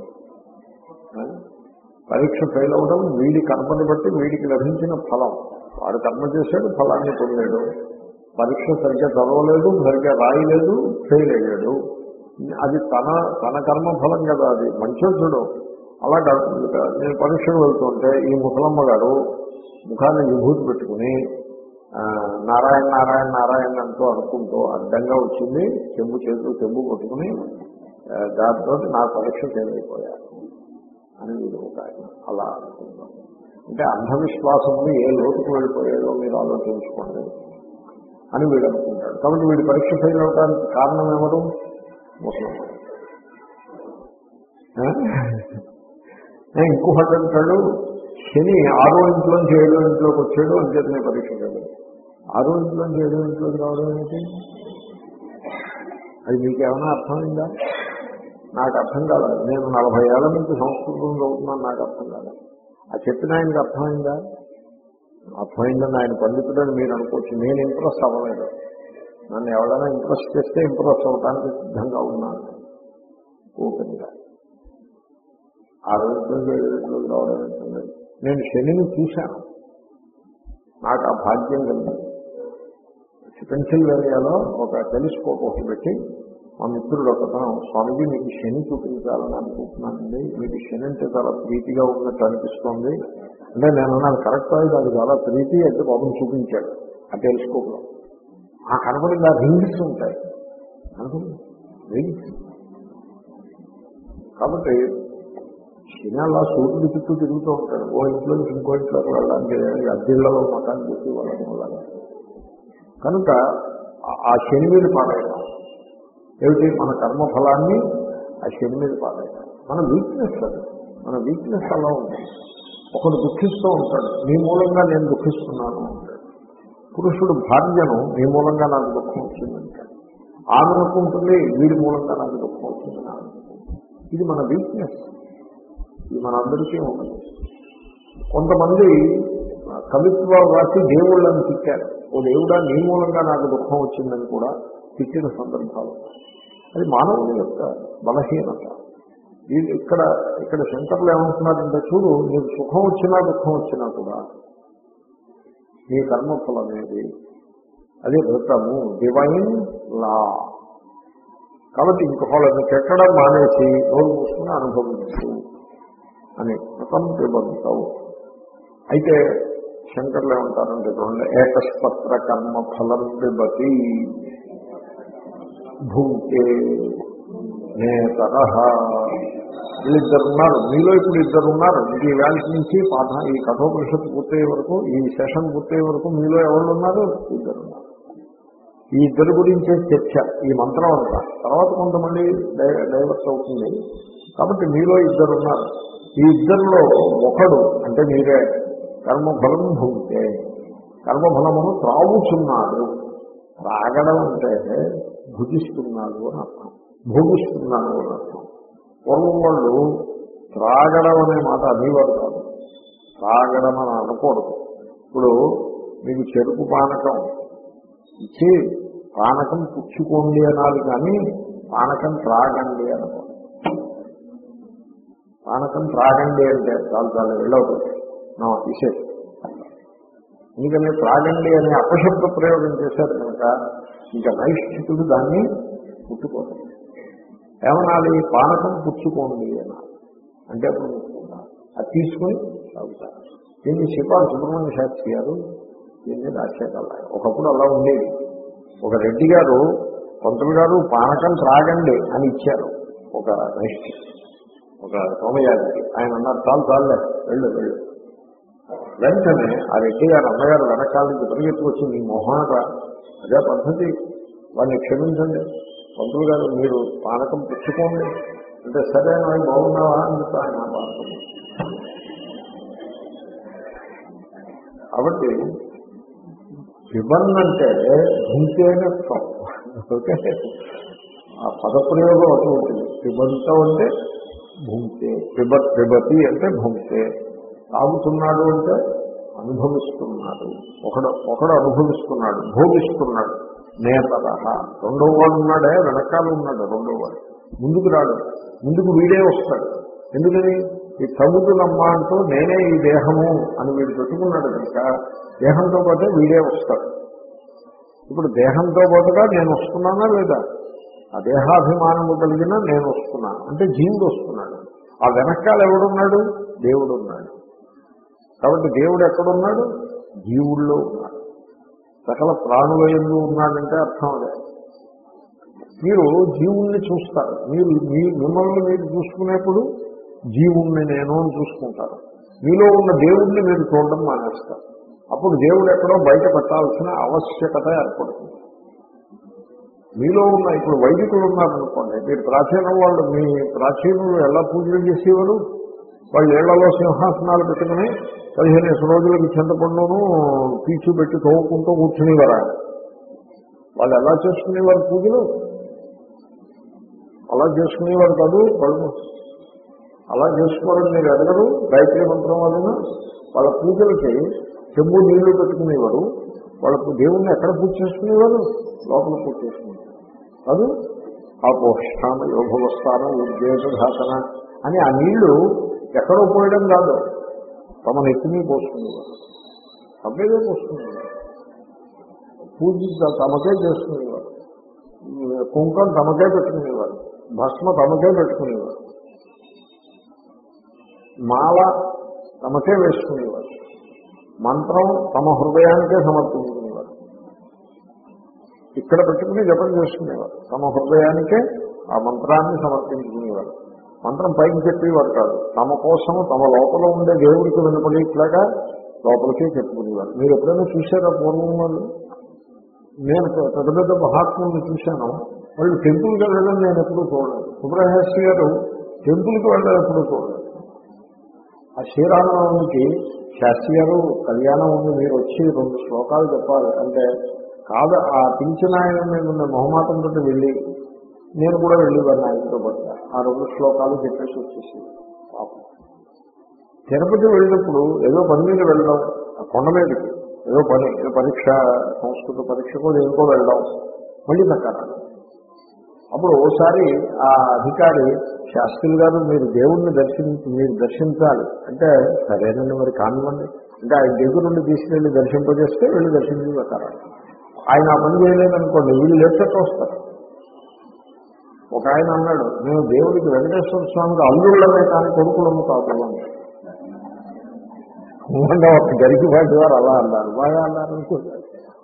పరీక్ష ఫెయిల్ అవడం వీడి కర్మని బట్టి వీడికి లభించిన ఫలం. వాడు కర్మ చేశాడు, ఫలాన్ని పొందాడు. పరీక్ష సరిగ్గా చదవలేదు, సరిగ్గా రాయలేదు, ఫెయిల్ అయ్యాడు. అది తన తన కర్మ ఫలం కదా. అది మంచిగా చూడు. అలా కాకుండా నేను పరీక్షకు వెళ్తుంటే ఈ ముసలమ్మ గారు ముఖాన్ని విభూతి పెట్టుకుని నారాయణ నారాయణ నారాయణ అంటూ అనుకుంటూ అడ్డంగా వచ్చింది, చెంబు చేతులు చెంబు పట్టుకుని దాంతో నా పరీక్ష ఫెయిల్ అయిపోయాను అని వీడు ఒక ఆయన అలా అనుకుంటాం. అంటే అంధవిశ్వాసం ఏ లోతుకు వెళ్ళిపోయాడో మీరు ఆలోచించుకోండి అని వీడు అనుకుంటాడు. కాబట్టి వీడి పరీక్ష ఫెయిల్ అవడానికి కారణం ఎవరు? ముసలమ్మ. ఇంకొకటి అంటాడు, శని ఆరో ఇంట్లోంచి ఏడో ఇంట్లోకి వచ్చాడు, అంచేతనే పరీక్ష కాదు. ఆరో ఇంట్లోంచి ఏడో ఇంట్లోకి రావడం ఏంటి? అది మీకేమైనా అర్థమైందా? నాకు అర్థం కాలేదు. నేను నలభై ఏళ్ల నుంచి సంస్కృతం చదువుతున్నాను, నాకు అర్థం కాలేదు. ఆ చెప్పిన ఆయనకి అర్థమైందా? అర్థమైందని ఆయన పండితుడని మీరు అనుకోవచ్చు. నేను ఇంప్రెస్ అవ్వలేదు. నన్ను ఎవరైనా ఇంప్రెస్ చేస్తే ఇంప్రెస్ అవ్వడానికి సిద్ధంగా ఉన్నాను ఓపెన్గా. ఆ రోజుల్లో ఏడులోకి రావడం ఏంటంటే నేను శనిని చూశాను, నాకు ఆ భాగ్యం కలిగింది. పెన్సిల్వేనియాలో ఒక టెలిస్కోప్ ఒకటి పెట్టి మా మిత్రుడు ఒకతను, స్వామిజీ మీకు శని చూపించాలని అనుకుంటున్నానండి, మీకు శని అంటే చాలా ప్రీతిగా ఉన్నట్టు అనిపిస్తోంది అంటే నేను అన్నాను కరెక్ట్ అయితే అది చాలా ప్రీతి అంటే బాబుని చూపించాడు ఆ టెలిస్కోప్లో. ఆ కనబడింది ఆ రింగ్స్ ఉంటాయి అనుకుంది రింగ్స్. కాబట్టి శని అలా సూర్యుడి చుట్టూ తిరుగుతూ ఉంటాడు. ఓ ఇంట్లో ఇంకో ఇంట్లోకి వెళ్ళడానికి అద్దెళ్లలో మఠాన్ని చెప్పి వాళ్ళని వాళ్ళని కనుక ఆ శని మీద పాడేయడం ఏమిటి? మన కర్మఫలాన్ని ఆ శని మీద పాడేయడం మన వీక్నెస్. అది మన వీక్నెస్ అలా ఉంటుంది. ఒకడు దుఃఖిస్తూ ఉంటాడు, నీ మూలంగా నేను దుఃఖిస్తున్నాను అంటాడు. పురుషుడు భార్యను నీ మూలంగా నాకు దుఃఖం వచ్చిందంటాడు. ఆమె అనుకుంటుంది వీడి మూలంగా నాకు దుఃఖం వచ్చిందని అనుకుంటుంది. ఇది మన వీక్నెస్. ఇది మనందరికీ ఉంటుంది. కొంతమంది కవిత్వ రాసి దేవుళ్ళని తిట్టారు. ఓ దేవుడా నీ మూలంగా నాకు దుఃఖం వచ్చిందని కూడా తిట్టిన సందర్భాలు. అది మానవుని యొక్క బలహీనత. వీళ్ళు ఇక్కడ ఇక్కడ శంకర్లు ఏమంటున్నారంటే చూడు, నీకు సుఖం వచ్చినా దుఃఖం వచ్చినా కూడా నీ కర్మఫలం అనేది అది ఋతము, డివైన్ లా. కాబట్టి ఇంకొకళ్ళని తిట్టడం మానేసి నోరు మూసుకుని అనుభవించు అని ఋతం పిబంతవు. అయితే శంకర్లు ఏమంటారంటే చూడండి, ఏకస్పత్ర కర్మ ఫలం పిబతి భూంకే నేతర. వీళ్ళిద్దరు ఉన్నారు మీలో. ఇప్పుడు ఇద్దరు ఉన్నారు. ఇది వేళ నుంచి పాఠ ఈ కఠోపనిషత్తు పూర్తయ్యే వరకు, ఈ సెషన్ పూర్తయ్యే వరకు మీలో ఎవరు ఉన్నారు? ఇద్దరు ఉన్నారు. ఈ ఇద్దరి గురించే చర్చ ఈ మంత్రం అంతా. తర్వాత కొంతమంది డై డైవర్స్ అవుతుంది. కాబట్టి మీలో ఇద్దరు ఉన్నారు. ఈ ఇద్దరిలో ఒకడు అంటే మీరే కర్మఫలం భూమితే కర్మఫలమును త్రాగుచున్నాడు. త్రాగడం అంటే భుజిస్తున్నాడు అని అర్థం, భోగిస్తున్నాడు అని అర్థం. పూర్వం వాళ్ళు త్రాగడం అనే మాట అనేవారు కాదు, త్రాగడం అని అనకూడదు. ఇప్పుడు మీకు చెరుకు పానకం ఇచ్చి పానకం పుచ్చుకోండి అనాలి, కానీ పానకం త్రాగండి అనకూడదు. పానకం త్రాగండి అంటే చాలు చాలు వెళ్ళవుతుంది నా తీసేది. ఎందుకని త్రాగండి అనే అపశబ్ద ప్రయోగం చేశారు కనుక ఇంకా నైష్ఠితుడు దాన్ని పుట్టుకోవాలి. ఏమనాలి? పానకం పుచ్చుకోండి అనాలి. అంటే అప్పుడు ముట్టుకుంటారు, అది తీసుకుని తాగుతారు. దీన్ని శ్రీపాద సుబ్రహ్మణ్య శాస్త్రి గారు దీన్ని రాజశేఖర్ ఒకప్పుడు అలా ఉండేది. ఒక రెడ్డి గారు పంతులు గారు పానకం త్రాగండి అని ఇచ్చారు ఒక నైష్ఠి, ఒక సోమయాజికి. ఆయన అన్నారు చాలు చాలులే వెళ్ళు వెళ్ళు. వెంటనే ఆ రెడ్డి గారు అన్నగారు వెనకాల నుంచి పరిగెత్తుకొచ్చి మీ మొహాట అదే పద్ధతి, వాడిని క్షమించండి పంతులు గారు, మీరు పానకం పుచ్చుకోండి అంటే సరే నాకు బాగున్నావా అని చెప్పి ఆయన పానకం. కాబట్టి పిబన్ అంటే భుంతేనే ఓకే, ఆ పదప్రయోగం అటువంటిది. పిబంతం అంటే భుంతే, పిబ పిబతి అంటే భుంతే. తాగుతున్నాడు అంటే అనుభవిస్తున్నాడు, ఒకడు ఒకడు అనుభవిస్తున్నాడు, భోగిస్తున్నాడు. నేతర రెండవ వాడు ఉన్నాడే, వెనకాల ఉన్నాడు రెండవ వాడు, ముందుకు రాడు, ముందుకు వీడే వస్తాడు. ఎందుకని? ఈ తగుదులమ్మా అంటూ నేనే ఈ దేహము అని వీడు పెట్టుకున్నాడు కనుక దేహంతో పాటే వీడే వస్తాడు. ఇప్పుడు దేహంతో పాటుగా నేను వస్తున్నానా లేదా? ఆ దేహాభిమానము కలిగిన నేను వస్తున్నాను అంటే జీవుడు వస్తున్నాడు. ఆ వెనకాల ఎవడున్నాడు? దేవుడు ఉన్నాడు. కాబట్టి దేవుడు ఎక్కడున్నాడు? జీవుల్లో ఉన్నాడు. సకల ప్రాణుల యందు ఉన్నాడంటే అర్థం అదే. మీరు జీవుణ్ణి చూస్తారు, మీరు మీ మిమ్మల్ని మీరు చూసుకునేప్పుడు జీవుణ్ణి నేను అని చూసుకుంటారు. మీలో ఉన్న దేవుణ్ణి మీరు చూడడం మానేస్తారు. అప్పుడు దేవుడు ఎక్కడో బయట పెట్టాల్సిన ఆవశ్యకత ఏర్పడుతుంది. మీలో ఉన్న ఇప్పుడు వైదికులు ఉన్నారనుకోండి, మీరు ప్రాచీనం వాళ్ళు, మీ ప్రాచీనులు ఎలా పూజలు చేసేవారు? వాళ్ళు ఏళ్లలో సింహాసనాలు పెట్టుకుని పదిహేను రోజులకి చింతపండును పీచు పెట్టి తవ్వుకుంటూ కూర్చునేవారా? వాళ్ళు ఎలా చేసుకునేవారు పూజలు? అలా చేసుకునేవారు కాదు. వాళ్ళు అలా చేసుకోవాలని మీరు ఎదగరు. గాయత్రి మంత్రం వలన వాళ్ళ పూజలకి చెంబు నీళ్లు పెట్టుకునేవారు. వాళ్ళ దేవుణ్ణి ఎక్కడ పూజ చేసుకునేవారు? లోపల పూజ చేసుకునేవారు కాదు. ఆ పోష్టాన యోగవస్థానం ఉద్వేగఘాతన అని ఆ నీళ్లు ఎక్కడో పోయడం కాదు, తమ నెత్తిని పోసుకునేవారు, తమ్మేదే పోసుకునేవారు. పూజ తమకే చేసుకునేవారు, కుంకం తమకే పెట్టుకునేవారు, భస్మ తమకే పెట్టుకునేవారు, మాల తమకే వేసుకునేవారు, మంత్రం తమ హృదయానికే సమర్పించుకునేవారు. ఇక్కడ పెట్టుకుని జపం చేసుకునేవారు, తమ హృదయానికే ఆ మంత్రాన్ని సమర్పించుకునేవారు. మంత్రం పైకి చెప్పేవారు కాదు, తమ కోసము తమ లోపల ఉండే దేవుడికి వినపడేట్లాగా లోపలికే చెప్పుకునేవారు. మీరు ఎప్పుడైనా చూశారా పూర్వం వాళ్ళు? నేను పెద్ద పెద్ద మహాత్ముల్ని చూశాను, వాళ్ళు టెంపుల్కి వెళ్ళడం నేను ఎప్పుడూ చూడలేదు. సుబ్రహ్మణ్య గారు టెంపుల్కి వెళ్ళడం ఎప్పుడూ చూడలేదు. ఆ శ్రీరామనవమికి శాస్త్రి గారు కళ్యాణం ఉంది, మీరు వచ్చి రెండు శ్లోకాలు చెప్పాలి అంటే కాదు, ఆ పిలిచిన ఆయన మేము మొహమాటంతో వెళ్ళి నేను కూడా వెళ్ళేవాడిని ఆయనతో పాటు. ఆ రెండు శ్లోకాలు చెప్పేసి వచ్చేసి పాపం. తిరుపతి వెళ్ళినప్పుడు ఏదో పని మీద వెళ్ళడం, ఆ కొండ మీదకి ఏదో పని, ఏదో పరీక్ష, సంస్కృత పరీక్షకో దేనికో వెళ్ళడం, మళ్ళీ దక్కాలి. అప్పుడు ఓసారి ఆ అధికారి శాస్త్రి గారు మీరు దేవుణ్ణి దర్శించి మీరు దర్శించాలి అంటే సరేనండి మరి కానివ్వండి అంటే ఆయన దగ్గర నుండి తీసుకెళ్ళి దర్శింపజేస్తే వెళ్ళి దర్శించి దక్కాలి. ఆయన ఆ పని చేయలేదనుకోండి, వీళ్ళు లేచట్టు వస్తారు. ఒక ఆయన అన్నాడు, మేము దేవుడికి వెంకటేశ్వర స్వామికి అల్లుళ్ళమే కానీ కొడుకులము కాదు. ఒక గరికిపాటి వారు అలా అన్నారు, బాగా అన్నారు అనుకుంటారు.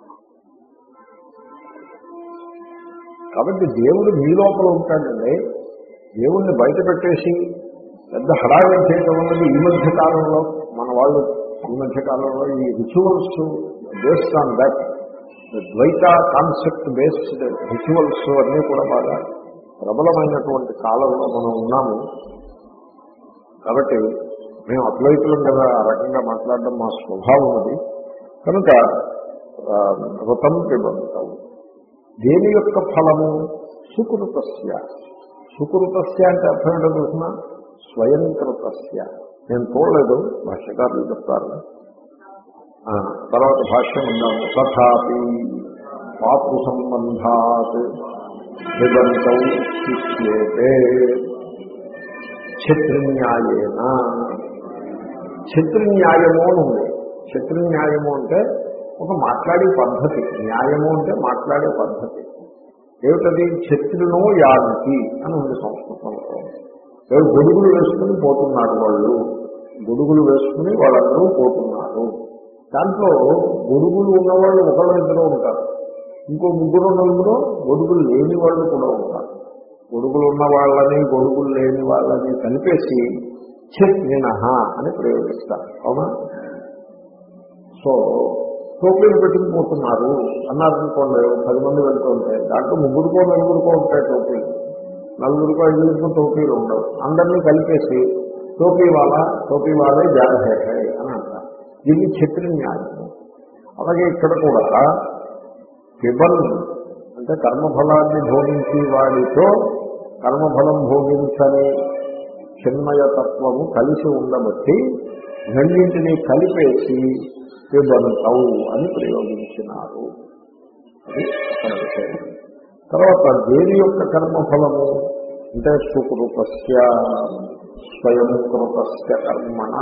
కాబట్టి దేవుడు మీ లోపల ఉంటాడండి. దేవుణ్ణి బయట పెట్టేసి పెద్ద హడావిడి చేయడం అన్నది ఈ మధ్య కాలంలో మన వాళ్ళు ఈ మధ్య కాలంలో ఈ rituals based on that Dvaita concept based rituals అన్నీ కూడా బాగా ప్రబలమైనటువంటి కాలంలో మనం ఉన్నాము. కాబట్టి మేము అద్వైతులం కదా, ఆ రకంగా మాట్లాడడం మా స్వభావం అది. కనుక ఋతం పిబంతం, దేని యొక్క ఫలము? సుకృతస్య. సుకృతస్య అంటే అర్థం ఏంటో చూసిన, స్వయంకృతస్య. నేను చూడలేదు, భాష్యకారులు చెప్తారు. తర్వాత భాష్యం ఉన్నాము. తథాపి పాతృ సంబంధాత్ పిబంతం శిష్యేతే క్షత్రిన్యాయేన. క్షత్రిన్యాయము అని ఉంది. క్షత్రిన్యాయము అంటే ఒక మాట్లాడే పద్ధతి, న్యాయము అంటే మాట్లాడే పద్ధతి. ఏమిటది? క్షత్రినో యానికి అని ఉంది సంస్కృతంలో. ఎవరు గొడుగులు వేసుకుని పోతున్నారు, వాళ్ళు గొడుగులు వేసుకుని వాళ్ళందరూ పోతున్నారు. దాంట్లో గొడుగులు ఉన్నవాళ్ళు ఒకళ్ళు ఇద్దరు ఉంటారు, ఇంకో ముగ్గురు నలుగురు గొడుగులు లేని వాళ్ళు కూడా ఉంటారు. గొడుగులు ఉన్న వాళ్ళని గొడుగులు లేని వాళ్ళని కలిపేసి క్షత్రిణ అని ప్రయోగిస్తారు. అవునా? సో టోపీలు పెట్టుకుపోతున్నారు అన్నారనుకోండి, పది మంది వెళ్తుంటే దాంట్లో ముగ్గురుకో నలుగురుకో ఉంటాయి టోపీలు, నలుగురికో ఐదుగురికో టోపీలు ఉండవు. అందరినీ కలిపేసి టోపీ వాళ్ళ టోపీ వాళ్ళే జాగ్రత్త అని అంటారు. దీన్ని క్షత్రిన్యాయము. అలాగే ఇక్కడ కూడా పిబన్ అంటే కర్మఫలాన్ని భోగించి వాడితో కర్మఫలం భోగించని చిన్మయతత్వము కలిసి ఉండబట్టి రెండింటినీ కలిపేసి పిబంతౌ అని ప్రయోగించినారు. అది అక్కడ విషయం. తర్వాత దేని యొక్క కర్మఫలము అంటే సుకృతస్య స్వయం కృతస్య కర్మణ.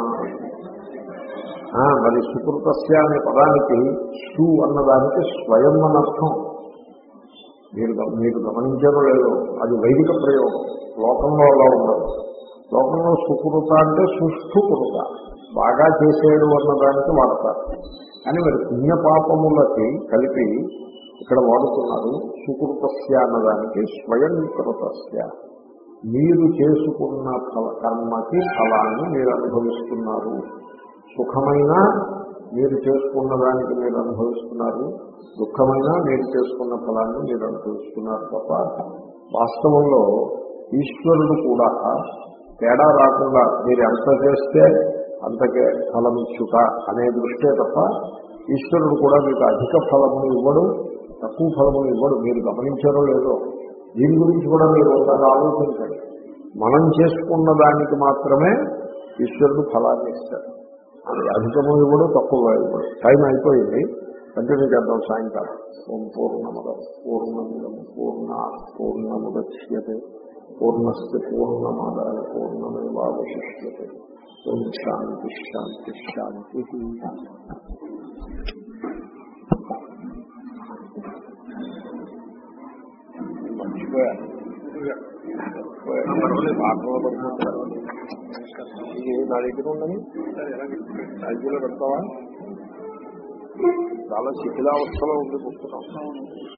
మరి సుకృతస్య అనే పదానికి సు అన్నదానికి స్వయం అనర్థం. మీరు మీరు గమనించడం లేదు, అది వైదిక ప్రయోగం. లోకంలో అలా ఉండదు. లోకంలో సుకృత అంటే సుష్ఠుకృత, బాగా చేసేడు అన్నదానికి వాడతారు. కానీ మరి పుణ్యపాపములకి కలిపి ఇక్కడ వాడుతున్నారు. సుకృతస్య అన్నదానికి స్వయం కృతస్య, మీరు చేసుకున్న ఫల కర్మకి ఫలాన్ని మీరు అనుభవిస్తున్నారు. సుఖమైన మీరు చేసుకున్న దానికి మీరు అనుభవిస్తున్నారు, దుఃఖమైనా మీరు చేసుకున్న ఫలాన్ని మీరు అనుభవిస్తున్నారు తప్ప వాస్తవంలో ఈశ్వరుడు కూడా తేడా రాకుండా మీరు ఎంత చేస్తే అంతకే ఫలమిచ్చుట అనే దృష్టే తప్ప ఈశ్వరుడు కూడా మీకు అధిక ఫలము ఇవ్వడు, తక్కువ ఫలము ఇవ్వడు. మీరు గమనించారో లేదో, దీని గురించి కూడా మీరు ఒకసారి ఆలోచించండి. మనం చేసుకున్న దానికి మాత్రమే ఈశ్వరుడు ఫలాన్ని ఇస్తాడు. అది అధికము ఇవ్వడు, తక్కువ ఇవ్వడు. టైం అయిపోయింది, కంటిన్యూ చేద్దాం సాయంకాలం. ఓం పూర్ణముద పూర్ణమిదం పూర్ణ పూర్ణముద్యతే పూర్ణస్య పూర్ణమాదాయ పూర్ణమేవావశిష్యతే. ఓం శాంతి శాంతి శాంతి. మర్చిపోయాను, పాటలు పడుతుంటారు. నా దగ్గర ఉండని ఐదులో పెడతావా? చాలా శిథిలావస్థలో ఉంది పుస్తకం.